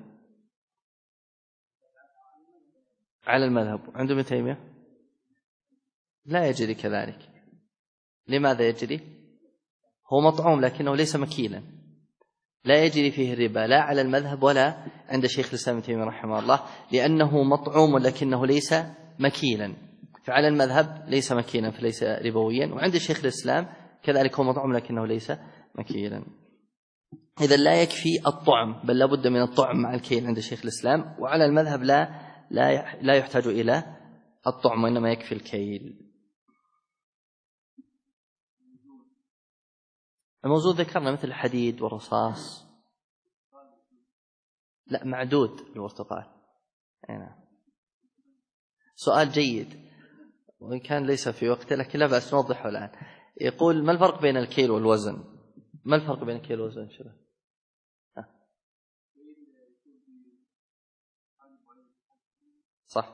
على المذهب عند ابن تيمية لا يجري كذلك. لماذا يجري؟ هو مطعوم لكنه ليس مكيلا، لا يجري فيه الربا لا على المذهب ولا عند شيخ الإسلام ابن تيمية رحمه الله، لأنه مطعوم لكنه ليس مكيلا. فعلى المذهب ليس مكيلا فليس ربويا، وعند شيخ الإسلام كذلك هو مطعوم لكنه ليس مكيلا. إذا لا يكفي الطعم، بل لابد من الطعم مع الكيل عند شيخ الإسلام، وعلى المذهب لا يحتاج إلى الطعم وإنما يكفي الكيل. الموجود ذكرنا مثل الحديد والرصاص. لا، معدود البرتقال. نعم، سؤال جيد وإن كان ليس في وقته، لكن لا بأس نوضحه الآن. يقول: ما الفرق بين الكيل والوزن؟ ما الفرق بين الكيل والوزن؟ شباب صح،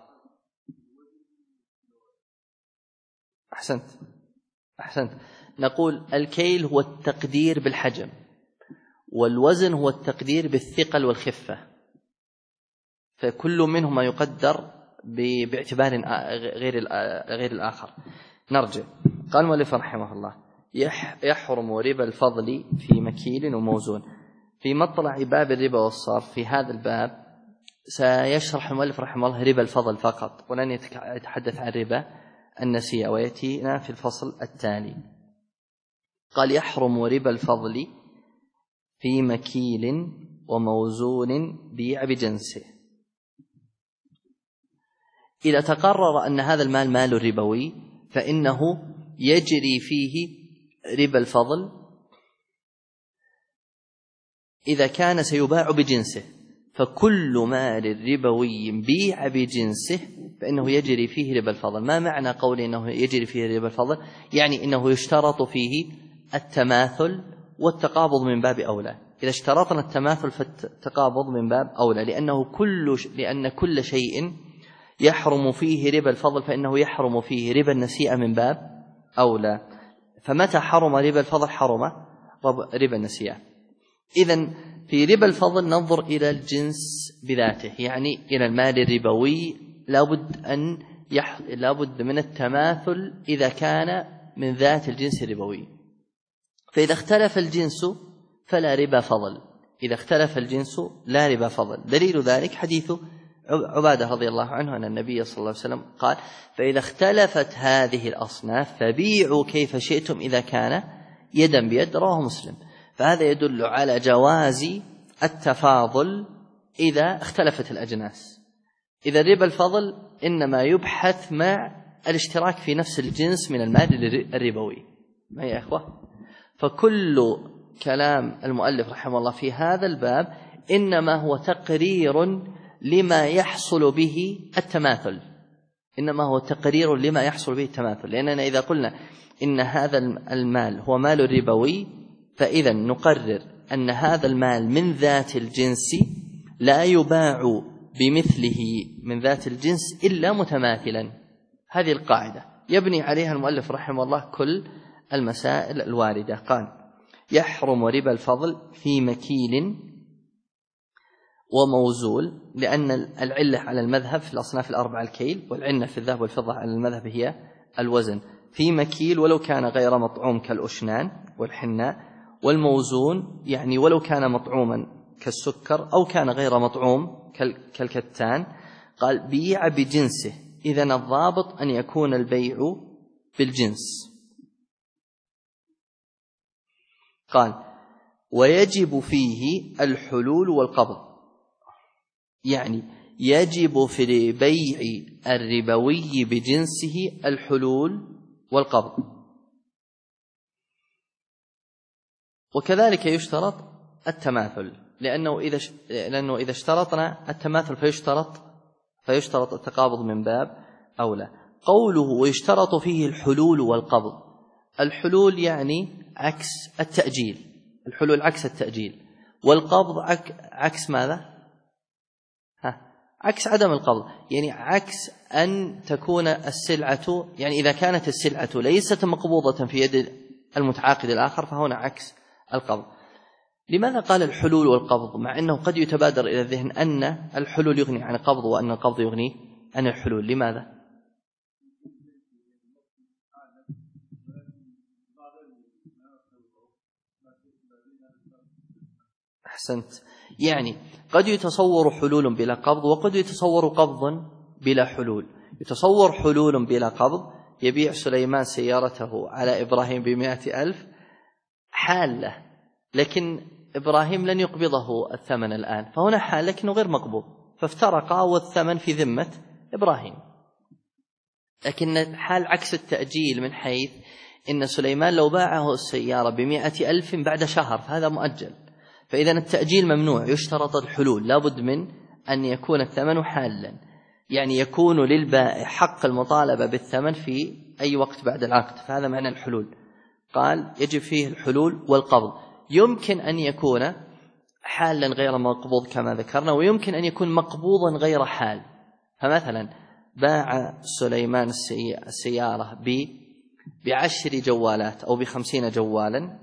أحسنت. نقول الكيل هو التقدير بالحجم، والوزن هو التقدير بالثقل والخفة، فكل منهما يقدر باعتبار غير الآخر. نرجع. قال المؤلف رحمه الله: يحرم ربا الفضل في مكيل وموزون. في مطلع باب الربا والصرف في هذا الباب سيشرح المؤلف رحمه الله ربا الفضل فقط، ولن يتحدث عن ربا النسيئة، ويأتينا في الفصل التالي. قال: يحرم ربا الفضل في مكيل وموزون بيع بجنسه. إذا تقرر أن هذا المال مال ربوي فإنه يجري فيه ربا الفضل إذا كان سيباع بجنسه، فكل مال ربوي بيع بجنسه فإنه يجري فيه ربا الفضل. ما معنى قول إنه يجري فيه ربا الفضل؟ يعني إنه يشترط فيه التماثل والتقابض من باب أولى. إذا اشترطنا التماثل فالتقابض من باب أولى، لأن كل شيء يحرم فيه ربا الفضل فإنه يحرم فيه ربا النسيئة من باب أولى. فمتى حرم ربا الفضل حرم ربا النسيئة. إذن في ربا الفضل ننظر إلى الجنس بذاته، يعني إلى المال الربوي لابد من التماثل إذا كان من ذات الجنس الربوي. فإذا اختلف الجنس فلا ربا فضل، إذا اختلف الجنس لا ربا فضل. دليل ذلك حديث عبادة رضي الله عنه أن النبي صلى الله عليه وسلم قال: فإذا اختلفت هذه الأصناف فبيعوا كيف شئتم إذا كان يدا بيد. رواه مسلم. فهذا يدل على جواز التفاضل إذا اختلفت الأجناس. إذا ربا الفضل إنما يبحث مع الاشتراك في نفس الجنس من المال الربوي. ما يا إخوة؟ فكل كلام المؤلف رحمه الله في هذا الباب إنما هو تقرير لما يحصل به التماثل، لأننا إذا قلنا إن هذا المال هو مال ربوي فإذا نقرر أن هذا المال من ذات الجنس لا يباع بمثله من ذات الجنس إلا متماثلا. هذه القاعدة يبني عليها المؤلف رحمه الله كل المسائل الواردة. قال: يحرم ربا الفضل في مكيل وموزول، لأن العلة على المذهب في الأصناف الأربعة الكيل، والعلة في الذهب والفضة على المذهب هي الوزن. في مكيل ولو كان غير مطعوم كالأشنان والحناء، والموزون يعني ولو كان مطعوما كالسكر أو كان غير مطعوم كالكتان. قال: بيع بجنسه. إذن الضابط أن يكون البيع بالجنس. قال: ويجب فيه الحلول والقبض، يعني يجب في البيع الربوي بجنسه الحلول والقبض. وكذلك يشترط التماثل، لأنه إذا اشترطنا التماثل فيشترط التقابض من باب أولى. قوله ويشترط فيه الحلول والقبض، الحلول يعني عكس التأجيل، الحلول عكس التأجيل، والقبض عكس ماذا؟ عكس عدم القبض، يعني عكس أن تكون السلعة، يعني إذا كانت السلعة ليست مقبوضة في يد المتعاقد الآخر فهنا عكس القبض. لماذا قال الحلول والقبض مع أنه قد يتبادر إلى الذهن أن الحلول يغني عن القبض وأن القبض يغني عن الحلول؟ لماذا؟ أحسنت. يعني قد يتصور حلول بلا قبض وقد يتصور قبض بلا حلول. يتصور حلول بلا قبض، يبيع سليمان سيارته على إبراهيم ب100,000 حالة، لكن إبراهيم لن يقبضه الثمن الآن، فهنا حال لكنه غير مقبوض، فافترقا والثمن في ذمة إبراهيم. لكن الحال عكس التأجيل، من حيث إن سليمان لو باعه السيارة ب100,000 بعد شهر فهذا مؤجل، فإذا التأجيل ممنوع. يشترط الحلول، لابد من أن يكون الثمن حالا، يعني يكون للبائع حق المطالبة بالثمن في أي وقت بعد العقد، فهذا معنى الحلول. قال يجب فيه الحلول والقبض. يمكن أن يكون حالا غير مقبوض كما ذكرنا، ويمكن أن يكون مقبوضا غير حال. فمثلا باع سليمان السيارة ب10 جوالات أو ب50 جوالا،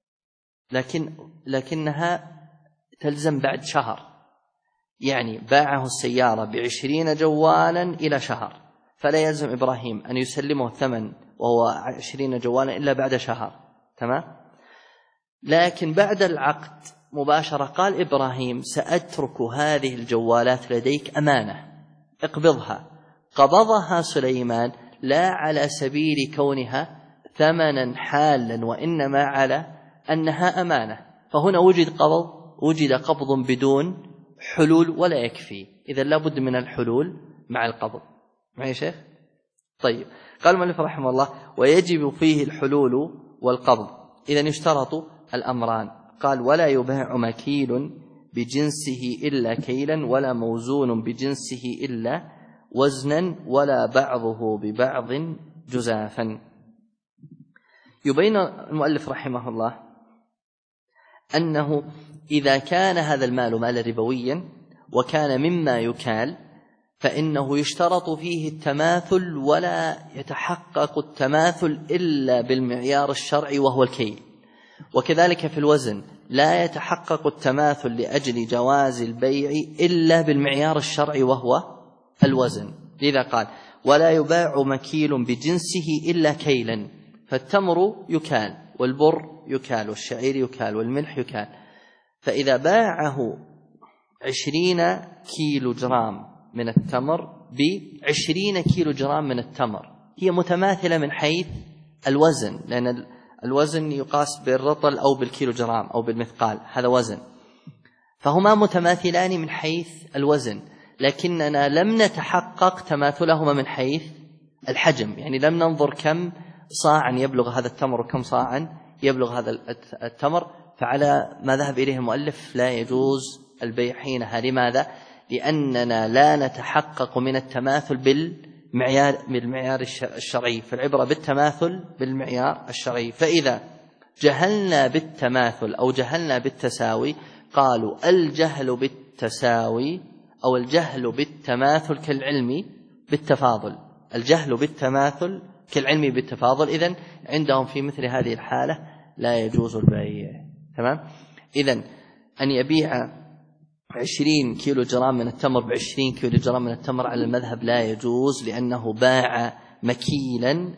لكنها تلزم بعد شهر، يعني باعه السيارة ب20 جوالا إلى شهر، فلا يلزم إبراهيم أن يسلمه الثمن وهو 20 جوالا إلا بعد شهر. تمام؟ لكن بعد العقد مباشرة قال إبراهيم سأترك هذه الجوالات لديك أمانة، اقبضها. قبضها سليمان لا على سبيل كونها ثمنا حالا، وإنما على أنها أمانة، فهنا وجد قبض بدون حلول ولا يكفي. إذا لابد من الحلول مع القبض. معي شيخ؟ طيب. قال المؤلف رحمه الله ويجب فيه الحلول والقبض. إذن يشترط الأمران. قال ولا يباع مكيل بجنسه إلا كيلا، ولا موزون بجنسه إلا وزنا، ولا بعضه ببعض جزافا. يبين المؤلف رحمه الله أنه إذا كان هذا المال مالا ربويا وكان مما يكال، فإنه يشترط فيه التماثل، ولا يتحقق التماثل إلا بالمعيار الشرعي وهو الكيل. وكذلك في الوزن لا يتحقق التماثل لأجل جواز البيع إلا بالمعيار الشرعي وهو الوزن. لذا قال: ولا يباع مكيل بجنسه إلا كيلا، فالتمر يكال، والبر يكال، والشعير يكال، والملح يكال. فإذا باعه 20 كيلو جرام من التمر ب20 كيلو جرام من التمر، هي متماثلة من حيث الوزن، لأن الوزن يقاس بالرطل أو بالكيلو جرام أو بالمثقال، هذا وزن، فهما متماثلان من حيث الوزن، لكننا لم نتحقق تماثلهما من حيث الحجم. يعني لم ننظر كم صاعا يبلغ هذا التمر وكم صاعا يبلغ هذا التمر. فعلى ما ذهب إليه المؤلف لا يجوز البيع حينها. لماذا؟ لأننا لا نتحقق من التماثل بالمعيار الشرعي، فالعبرة بالتماثل بالمعيار الشرعي. فإذا جهلنا بالتماثل أو جهلنا بالتساوي، قالوا الجهل بالتساوي أو الجهل بالتماثل كالعلم بالتفاضل. الجهل بالتماثل كالعلم بالتفاضل. إذن عندهم في مثل هذه الحالة لا يجوز البيع. تمام؟ إذن أن يبيع 20 كيلو جرام من التمر ب20 كيلو جرام من التمر على المذهب لا يجوز، لأنه باع مكيلا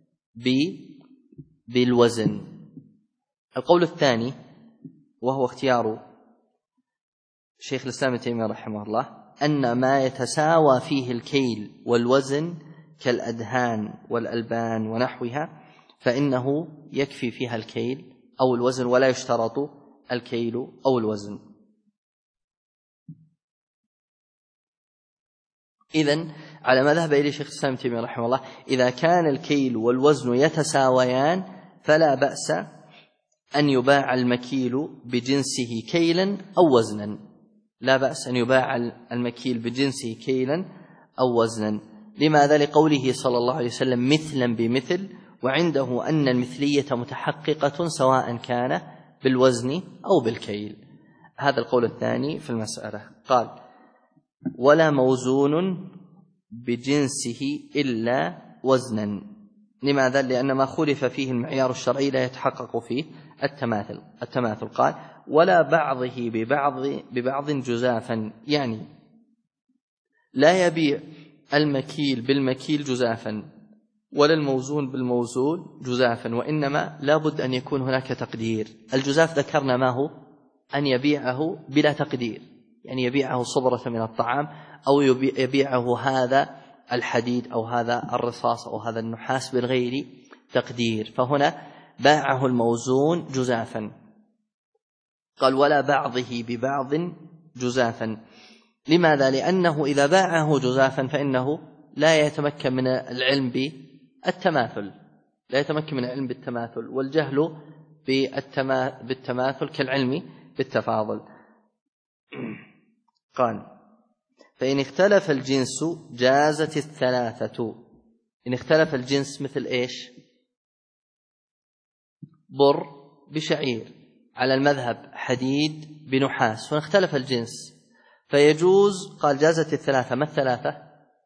بالوزن. القول الثاني وهو اختيار شيخ الإسلام ابن تيمية رحمه الله، أن ما يتساوى فيه الكيل والوزن كالأدهان والألبان ونحوها فإنه يكفي فيها الكيل أو الوزن، ولا يشترط الكيل أو الوزن. إذن على ما ذهب إليه شيخ الإسلام ابن تيمية رحمه الله، إذا كان الكيل والوزن يتساويان فلا بأس أن يباع المكيل بجنسه كيلا أو وزنا. لا بأس أن يباع المكيل بجنسه كيلا أو وزنا. لماذا؟ لقوله صلى الله عليه وسلم: مثلا بمثل، وعنده أن المثلية متحققة سواء كان بالوزن أو بالكيل. هذا القول الثاني في المسألة. قال: ولا موزون بجنسه إلا وزنا. لماذا؟ لأن ما خلف فيه المعيار الشرعي لا يتحقق فيه التماثل. قال: ولا بعضه ببعض جزافا، يعني لا يبيع المكيل بالمكيل جزافا ولا الموزون بالموزون جزافا، وإنما لا بد أن يكون هناك تقدير. الجزاف ذكرنا ما هو؟ أن يبيعه بلا تقدير، يعني يبيعه صبرة من الطعام، أو يبيعه هذا الحديد أو هذا الرصاص أو هذا النحاس بغير تقدير. فهنا باعه الموزون جزافا. قال: ولا بعضه ببعض جزافا. لماذا؟ لأنه إذا باعه جزافا فإنه لا يتمكن من العلم بالتماثل، والجهل بالتماثل كالعلم بالتفاضل. قال: فإن اختلف الجنس جازت الثلاثة. إن اختلف الجنس مثل إيش؟ بر بشعير، على المذهب حديد بنحاس، فاختلف الجنس فيجوز. قال: جازت الثلاثة. ما الثلاثة؟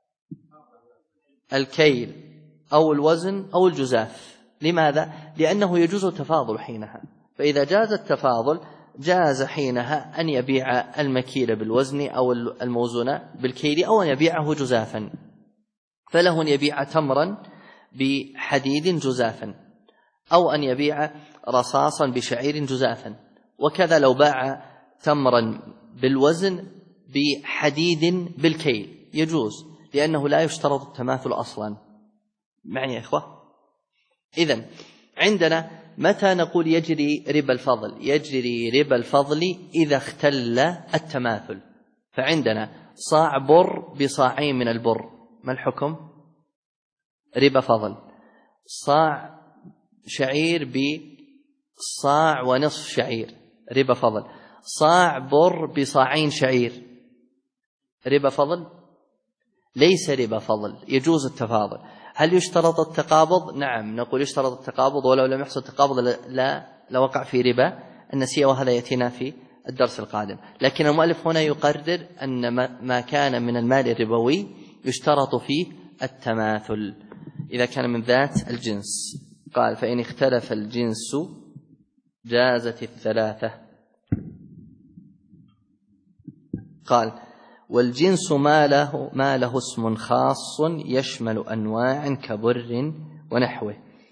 الكيل أو الوزن أو الجزاف. لماذا؟ لأنه يجوز التفاضل حينها. فإذا جاز التفاضل جاز حينها أن يبيع المكيل بالوزن أو الموزون بالكيل، أو أن يبيعه جزافا. فله أن يبيع تمرا بحديد جزافا، أو أن يبيع رصاصا بشعير جزافا. وكذا لو باع تمرا بالوزن بحديد بالكيل يجوز، لأنه لا يشترط التماثل أصلا. معني يا إخوة؟ إذن عندنا متى نقول يجري ربا الفضل؟ يجري ربا الفضل إذا اختل التماثل. فعندنا صاع بر بصاعين من البر، ما الحكم؟ ربا فضل. صاع شعير بصاع ونصف شعير، ربا فضل. صاع بر بصاعين شعير، ربا فضل؟ ليس ربا فضل، يجوز التفاضل. هل يشترط التقابض؟ نعم، نقول يشترط التقابض، ولو لم يحصل التقابض لا وقع في ربا النسيئة، وهذا يأتينا في الدرس القادم. لكن المؤلف هنا يقرر أن ما كان من المال الربوي يشترط فيه التماثل إذا كان من ذات الجنس. قال فإن اختلف الجنس جازت الثلاثة. قال والجنس ما له اسم خاص يشمل أنواع كبر ونحوه.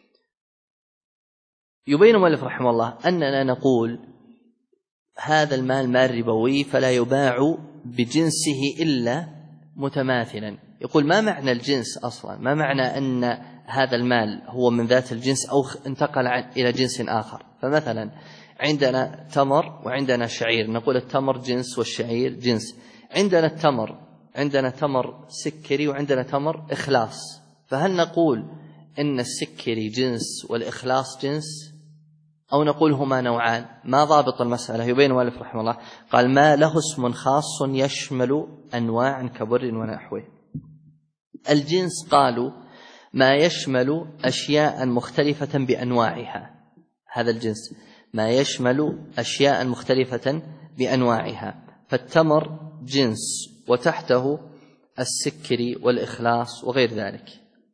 يبين المؤلف رحمه الله أننا نقول هذا المال مال ربوي فلا يباع بجنسه إلا متماثلا. يقول ما معنى الجنس أصلا؟ ما معنى أن هذا المال هو من ذات الجنس أو انتقل إلى جنس آخر؟ فمثلا عندنا تمر وعندنا شعير، نقول التمر جنس والشعير جنس. عندنا تمر سكري وعندنا تمر إخلاص، فهل نقول إن السكري جنس والإخلاص جنس أو نقول هما نوعان؟ ما ضابط المسألة؟ يبين المؤلف رحمه الله قال ما له اسم خاص يشمل أنواع كبر ونحوه. الجنس قالوا ما يشمل أشياء مختلفة بأنواعها، هذا الجنس ما يشمل أشياء مختلفة بأنواعها، فالتمر جنس وتحته السكري والإخلاص وغير ذلك.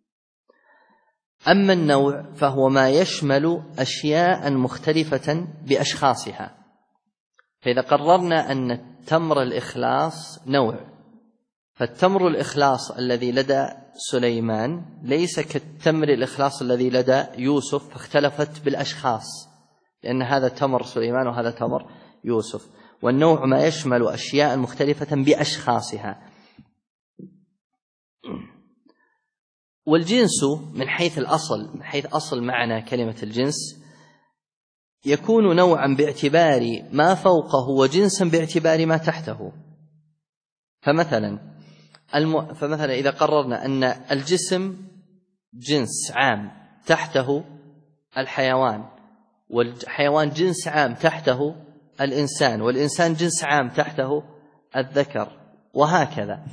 أما النوع فهو ما يشمل أشياء مختلفة بأشخاصها. فإذا قررنا أن التمر الإخلاص نوع، فالتمر الإخلاص الذي لدى سليمان ليس كالتمر الإخلاص الذي لدى يوسف، فاختلفت بالأشخاص، لأن هذا تمر سليمان وهذا تمر يوسف. والنوع ما يشمل أشياء مختلفة بأشخاصها. والجنس من حيث أصل معنى كلمة الجنس يكون نوعا باعتبار ما فوقه وجنسا باعتبار ما تحته. فمثلا إذا قررنا أن الجسم جنس عام تحته الحيوان، والحيوان جنس عام تحته الإنسان، والإنسان جنس عام تحته الذكر، وهكذا.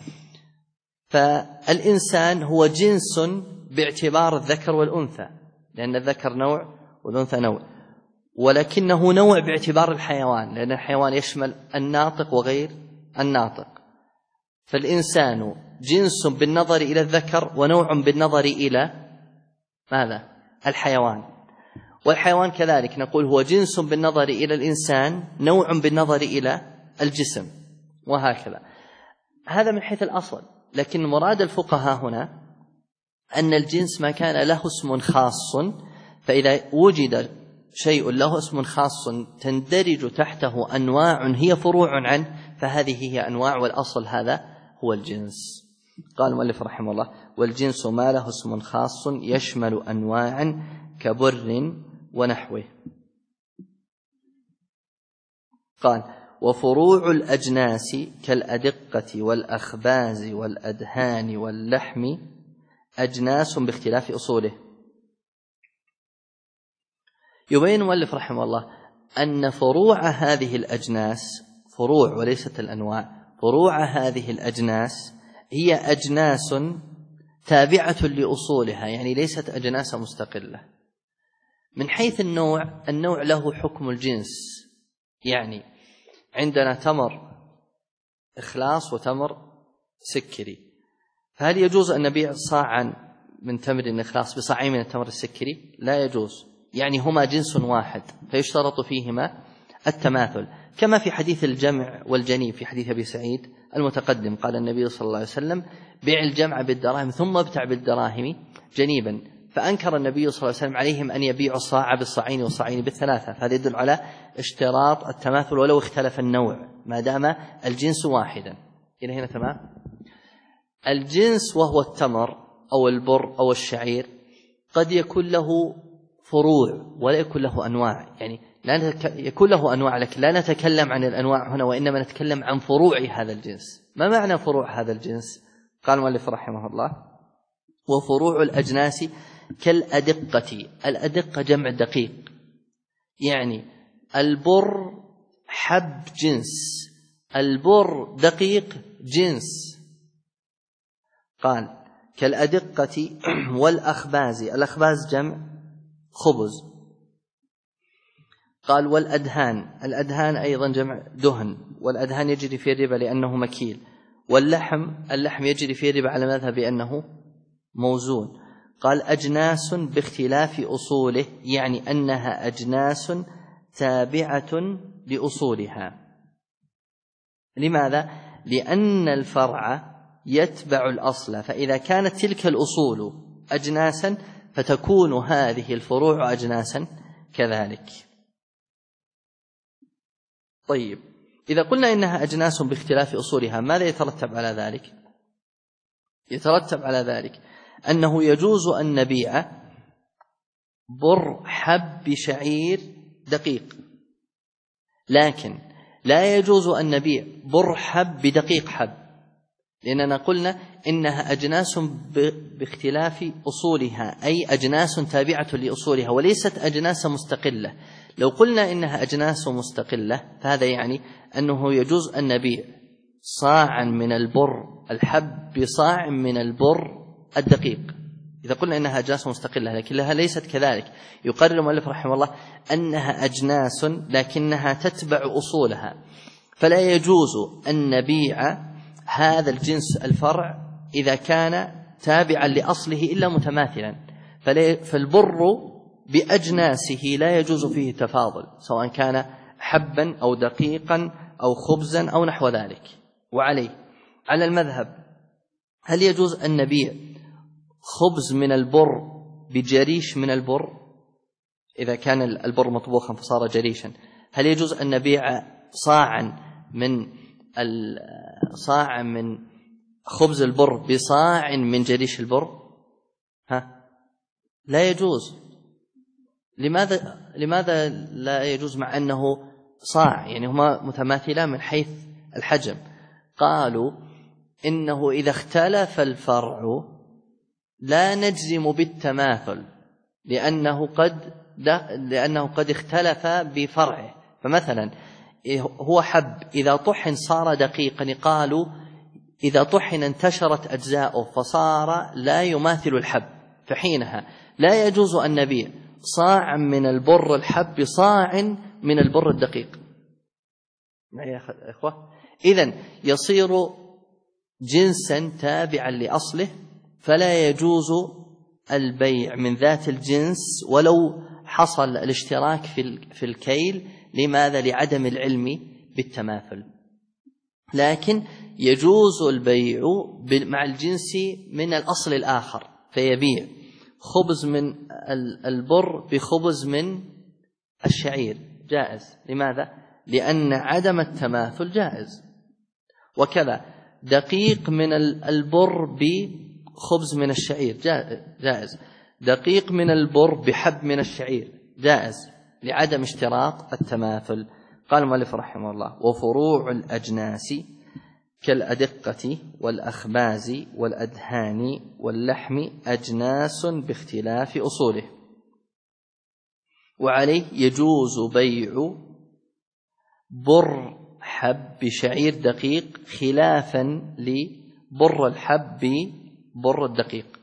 فالإنسان هو جنس باعتبار الذكر والأنثى، لأن الذكر نوع والأنثى نوع، ولكنه نوع باعتبار الحيوان، لأن الحيوان يشمل الناطق وغير الناطق. فالإنسان جنس بالنظر إلى الذكر ونوع بالنظر إلى ماذا؟ الحيوان. والحيوان كذلك نقول هو جنس بالنظر إلى الإنسان، نوع بالنظر إلى الجسم، وهكذا. هذا من حيث الأصل. لكن مراد الفقهاء هنا أن الجنس ما كان له اسم خاص، فإذا وجد شيء له اسم خاص تندرج تحته أنواع هي فروع عنه، فهذه هي أنواع، والأصل هذا هو الجنس. قال المؤلف رحمه الله والجنس ما له اسم خاص يشمل أنواع كبر ونحوه. قال وفروع الأجناس كالأدقة والأخباز والأدهان واللحم أجناس باختلاف أصوله. يبين المؤلف رحمه الله أن فروع هذه الأجناس، فروع وليست الأنواع، فروع هذه الأجناس هي أجناس تابعة لأصولها، يعني ليست أجناس مستقلة. من حيث النوع له حكم الجنس، يعني عندنا تمر إخلاص وتمر سكري، فهل يجوز أن نبيع صاعا من تمر إخلاص بصاعين من التمر السكري؟ لا يجوز، يعني هما جنس واحد، فيشترط فيهما التماثل، كما في حديث الجمع والجنيب في حديث أبي سعيد المتقدم. قال النبي صلى الله عليه وسلم بيع الجمع بالدراهم ثم ابتع بالدراهم جنيبا، فأنكر النبي صلى الله عليه وسلم عليهم أن يبيعوا الصاع بالصاعين والصاعين بالثلاثة. فهذا يدل على اشتراط التماثل ولو اختلف النوع ما دام الجنس واحدا. إلى هنا تمام؟ الجنس وهو التمر أو البر أو الشعير قد يكون له فروع ولا يكون له أنواع، يعني يكون له أنواع، لكن لا نتكلم عن الأنواع هنا، وإنما نتكلم عن فروع هذا الجنس. ما معنى فروع هذا الجنس؟ قال المؤلف رحمه الله وفروع الأجناس كالأدقة. الأدقة جمع دقيق، يعني البر حب جنس، البر دقيق جنس. قال كالأدقة والأخباز. الأخباز جمع خبز. قال والأدهان، الأدهان أيضا جمع دهن، والأدهان يجري في الربا لأنه مكيل، اللحم يجري في الربا على مذهب بأنه موزون. قال أجناس باختلاف أصوله، يعني أنها أجناس تابعة لأصولها. لماذا؟ لأن الفرع يتبع الأصل، فإذا كانت تلك الأصول أجناسا فتكون هذه الفروع أجناسا كذلك. طيب، إذا قلنا إنها أجناس باختلاف أصولها، ماذا يترتب على ذلك؟ يترتب على ذلك أنه يجوز أن نبيع بر حب شعير دقيق، لكن لا يجوز أن نبيع بر حب بدقيق حب، لأننا قلنا إنها أجناس باختلاف أصولها، أي أجناس تابعة لأصولها وليست أجناس مستقلة. لو قلنا إنها أجناس مستقلة فهذا يعني أنه يجوز أن نبيع صاعا من البر الحب بصاع من البر الدقيق، إذا قلنا إنها أجناس مستقلة، لكنها ليست كذلك. يقرر المؤلف رحمه الله أنها أجناس لكنها تتبع أصولها، فلا يجوز أن نبيع هذا الجنس الفرع إذا كان تابعا لأصله إلا متماثلا. فالبر بأجناسه لا يجوز فيه تفاضل، سواء كان حبا أو دقيقا أو خبزا أو نحو ذلك. على المذهب هل يجوز أن نبيع خبز من البر بجريش من البر؟ إذا كان البر مطبوخا فصار جريشا، هل يجوز أن نبيع صاعا من خبز البر بصاع من جريش البر؟ لا يجوز. لماذا لا يجوز مع أنه صاع؟ يعني هما متماثلان من حيث الحجم. قالوا إنه إذا اختلف الفرع لا نجزم بالتماثل، لأنه قد اختلف بفرعه. فمثلا هو حب إذا طحن صار دقيقا، قالوا إذا طحن انتشرت أجزاؤه فصار لا يماثل الحب، فحينها لا يجوز أن نبيع صاع من البر الحب بصاع من البر الدقيق. يا إخوة، إذن يصير جنسا تابعا لأصله، فلا يجوز البيع من ذات الجنس ولو حصل الاشتراك في الكيل. لماذا؟ لعدم العلم بالتماثل. لكن يجوز البيع مع الجنس من الأصل الآخر، فيبيع خبز من البر بخبز من الشعير، جائز. لماذا؟ لأن عدم التماثل جائز. وكذا دقيق من البر بخبز من الشعير جائز، دقيق من البر بحب من الشعير جائز، لعدم اشتراط التماثل. قال المؤلف رحمه الله: وفروع الأجناس كالأدقة والأخباز والأدهان واللحم أجناس باختلاف أصوله. وعليه يجوز بيع بر حب شعير دقيق خلافا لبر الحب بر الدقيق.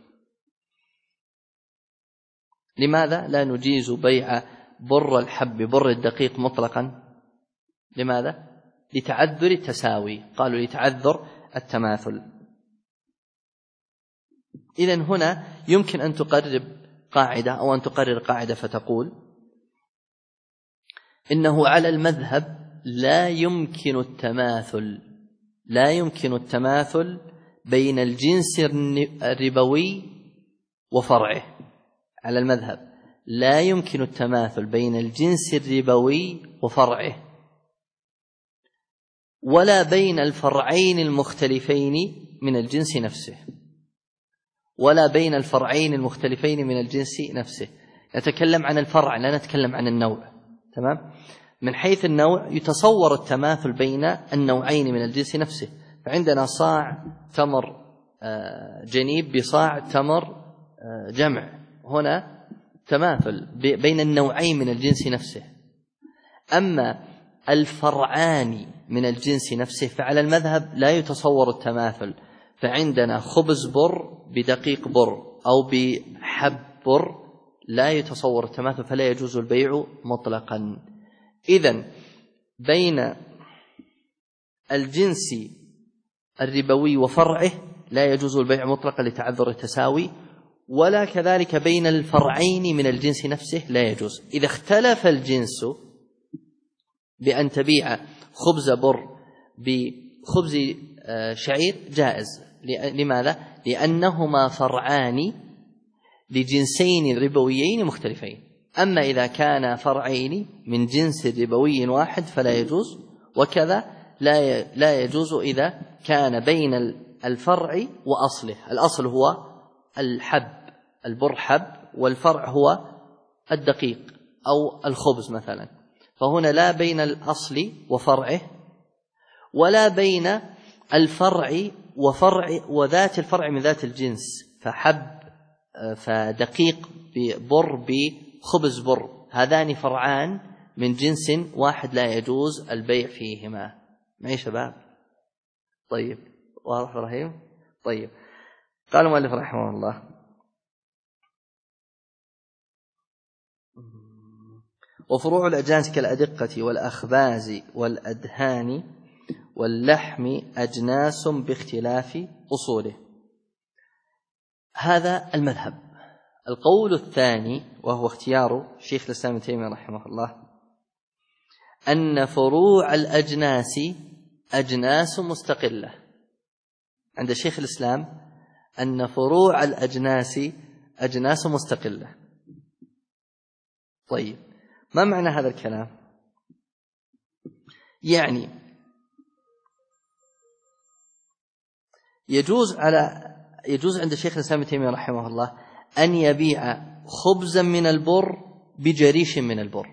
لماذا لا نجيز بيع بر الحب بر الدقيق مطلقا؟ لماذا؟ لتعذر التساوي، قالوا لتعذر التماثل. إذن هنا يمكن أن تقرب قاعدة أو أن تقرر قاعدة فتقول إنه على المذهب لا يمكن التماثل بين الجنس الربوي وفرعه. على المذهب لا يمكن التماثل بين الجنس الربوي وفرعه، ولا بين الفرعين المختلفين من الجنس نفسه، نتكلم عن الفرع لا نتكلم عن النوع. تمام؟ من حيث النوع يتصور التماثل بين النوعين من الجنس نفسه، فعندنا صاع تمر جنيب بصاع تمر جمع، هنا تماثل بين النوعين من الجنس نفسه. أما الفرعان من الجنس نفسه فعلى المذهب لا يتصور التماثل، فعندنا خبز بر بدقيق بر أو بحب بر لا يتصور التماثل، فلا يجوز البيع مطلقا. إذن بين الجنس الربوي وفرعه لا يجوز البيع مطلقا لتعذر التساوي، ولا كذلك بين الفرعين من الجنس نفسه لا يجوز. إذا اختلف الجنس بأن تبيع خبز بر بخبز شعير جائز. لماذا؟ لأنهما فرعان لجنسين ربويين مختلفين. أما إذا كان فرعين من جنس ربوي واحد فلا يجوز، وكذا لا يجوز إذا كان بين الفرع وأصله. الأصل هو الحب، البر حب، والفرع هو الدقيق أو الخبز مثلا. فهنا لا بين الأصل وفرعه، ولا بين الفرع وذات الفرع من ذات الجنس، فدقيق ببر بخبز بر، هذان فرعان من جنس واحد لا يجوز البيع فيهما. معي شباب؟ طيب، واضح رهيم؟ طيب، قال المؤلف رحمه الله: وفروع الأجناس كالأدقة والأخباز والأدهان واللحم أجناس باختلاف أصوله. هذا المذهب. القول الثاني وهو اختيار شيخ الإسلام ابن تيمية رحمه الله أن فروع الأجناس أجناس مستقلة. عند شيخ الإسلام أن فروع الأجناس أجناس مستقلة. طيب، ما معنى هذا الكلام؟ يعني يجوز عند شيخ الإسلام ابن تيمية رحمه الله أن يبيع خبزا من البر بجريش من البر.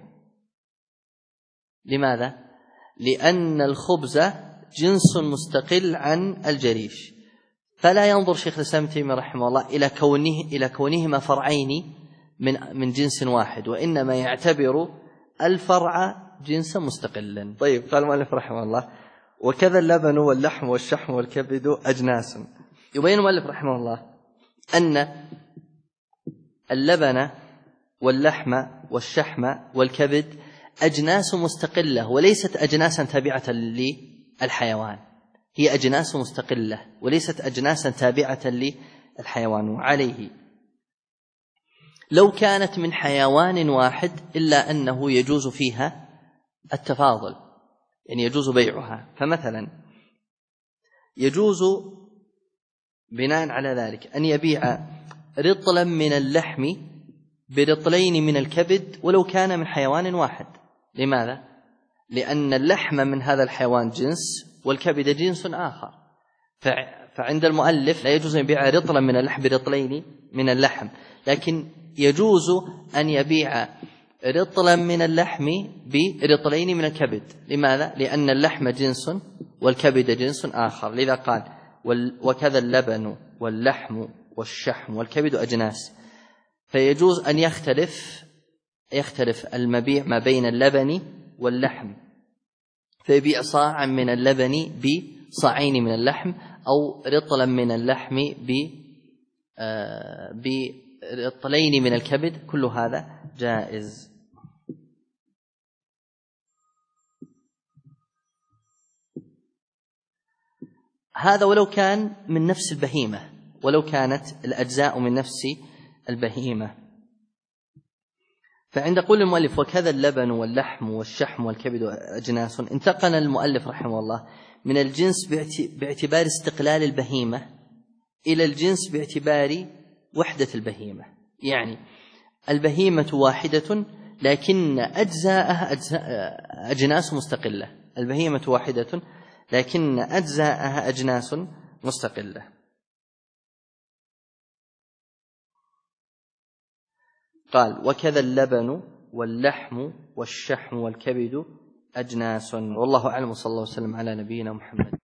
لماذا؟ لأن الخبز جنس مستقل عن الجريش، فلا ينظر شيخ الإسلام ابن تيمية رحمه الله إلى كونهما فرعين من جنس واحد، وإنما يعتبر الفرع جنسا مستقلا. طيب، قال المؤلف رحمه الله: وكذا اللبن واللحم والشحم والكبد أجناس. يبين المؤلف رحمه الله أن اللبن واللحم والشحم والكبد أجناس مستقلة وليست أجناسا تابعة للحيوان، هي أجناس مستقلة وليست أجناسا تابعة للحيوان. وعليه لو كانت من حيوان واحد إلا أنه يجوز فيها التفاضل، يعني يجوز بيعها. فمثلا يجوز بناء على ذلك أن يبيع رطلا من اللحم برطلين من الكبد ولو كان من حيوان واحد. لماذا؟ لأن اللحم من هذا الحيوان جنس والكبد جنس آخر، فعند المؤلف لا يجوز أن يبيع رطلا من اللحم برطلين من اللحم، لكن يجوز أن يبيع رطلا من اللحم برطلين من الكبد. لماذا؟ لأن اللحم جنس والكبد جنس آخر. لذا قال: وكذا اللبن واللحم والشحم والكبد أجناس. فيجوز أن يختلف المبيع ما بين اللبن واللحم، فيبيع صاعا من اللبن بصاعين من اللحم، أو رطلا من اللحم برطلين من الكبد. كل هذا جائز. هذا ولو كان من نفس البهيمة، ولو كانت الأجزاء من نفس البهيمة. فعند قول المؤلف: وكذا اللبن واللحم والشحم والكبد أجناس، انتقل المؤلف رحمه الله من الجنس باعتبار استقلال البهيمة إلى الجنس باعتبار وحدة البهيمة. يعني البهيمة واحدة لكن أجزاءها أجناس مستقلة. البهيمة واحدة لكن أجزاءها أجناس مستقلة. قال: وكذا اللبن واللحم والشحم والكبد أجناس. والله أعلم، صلى الله وسلم على نبينا محمد.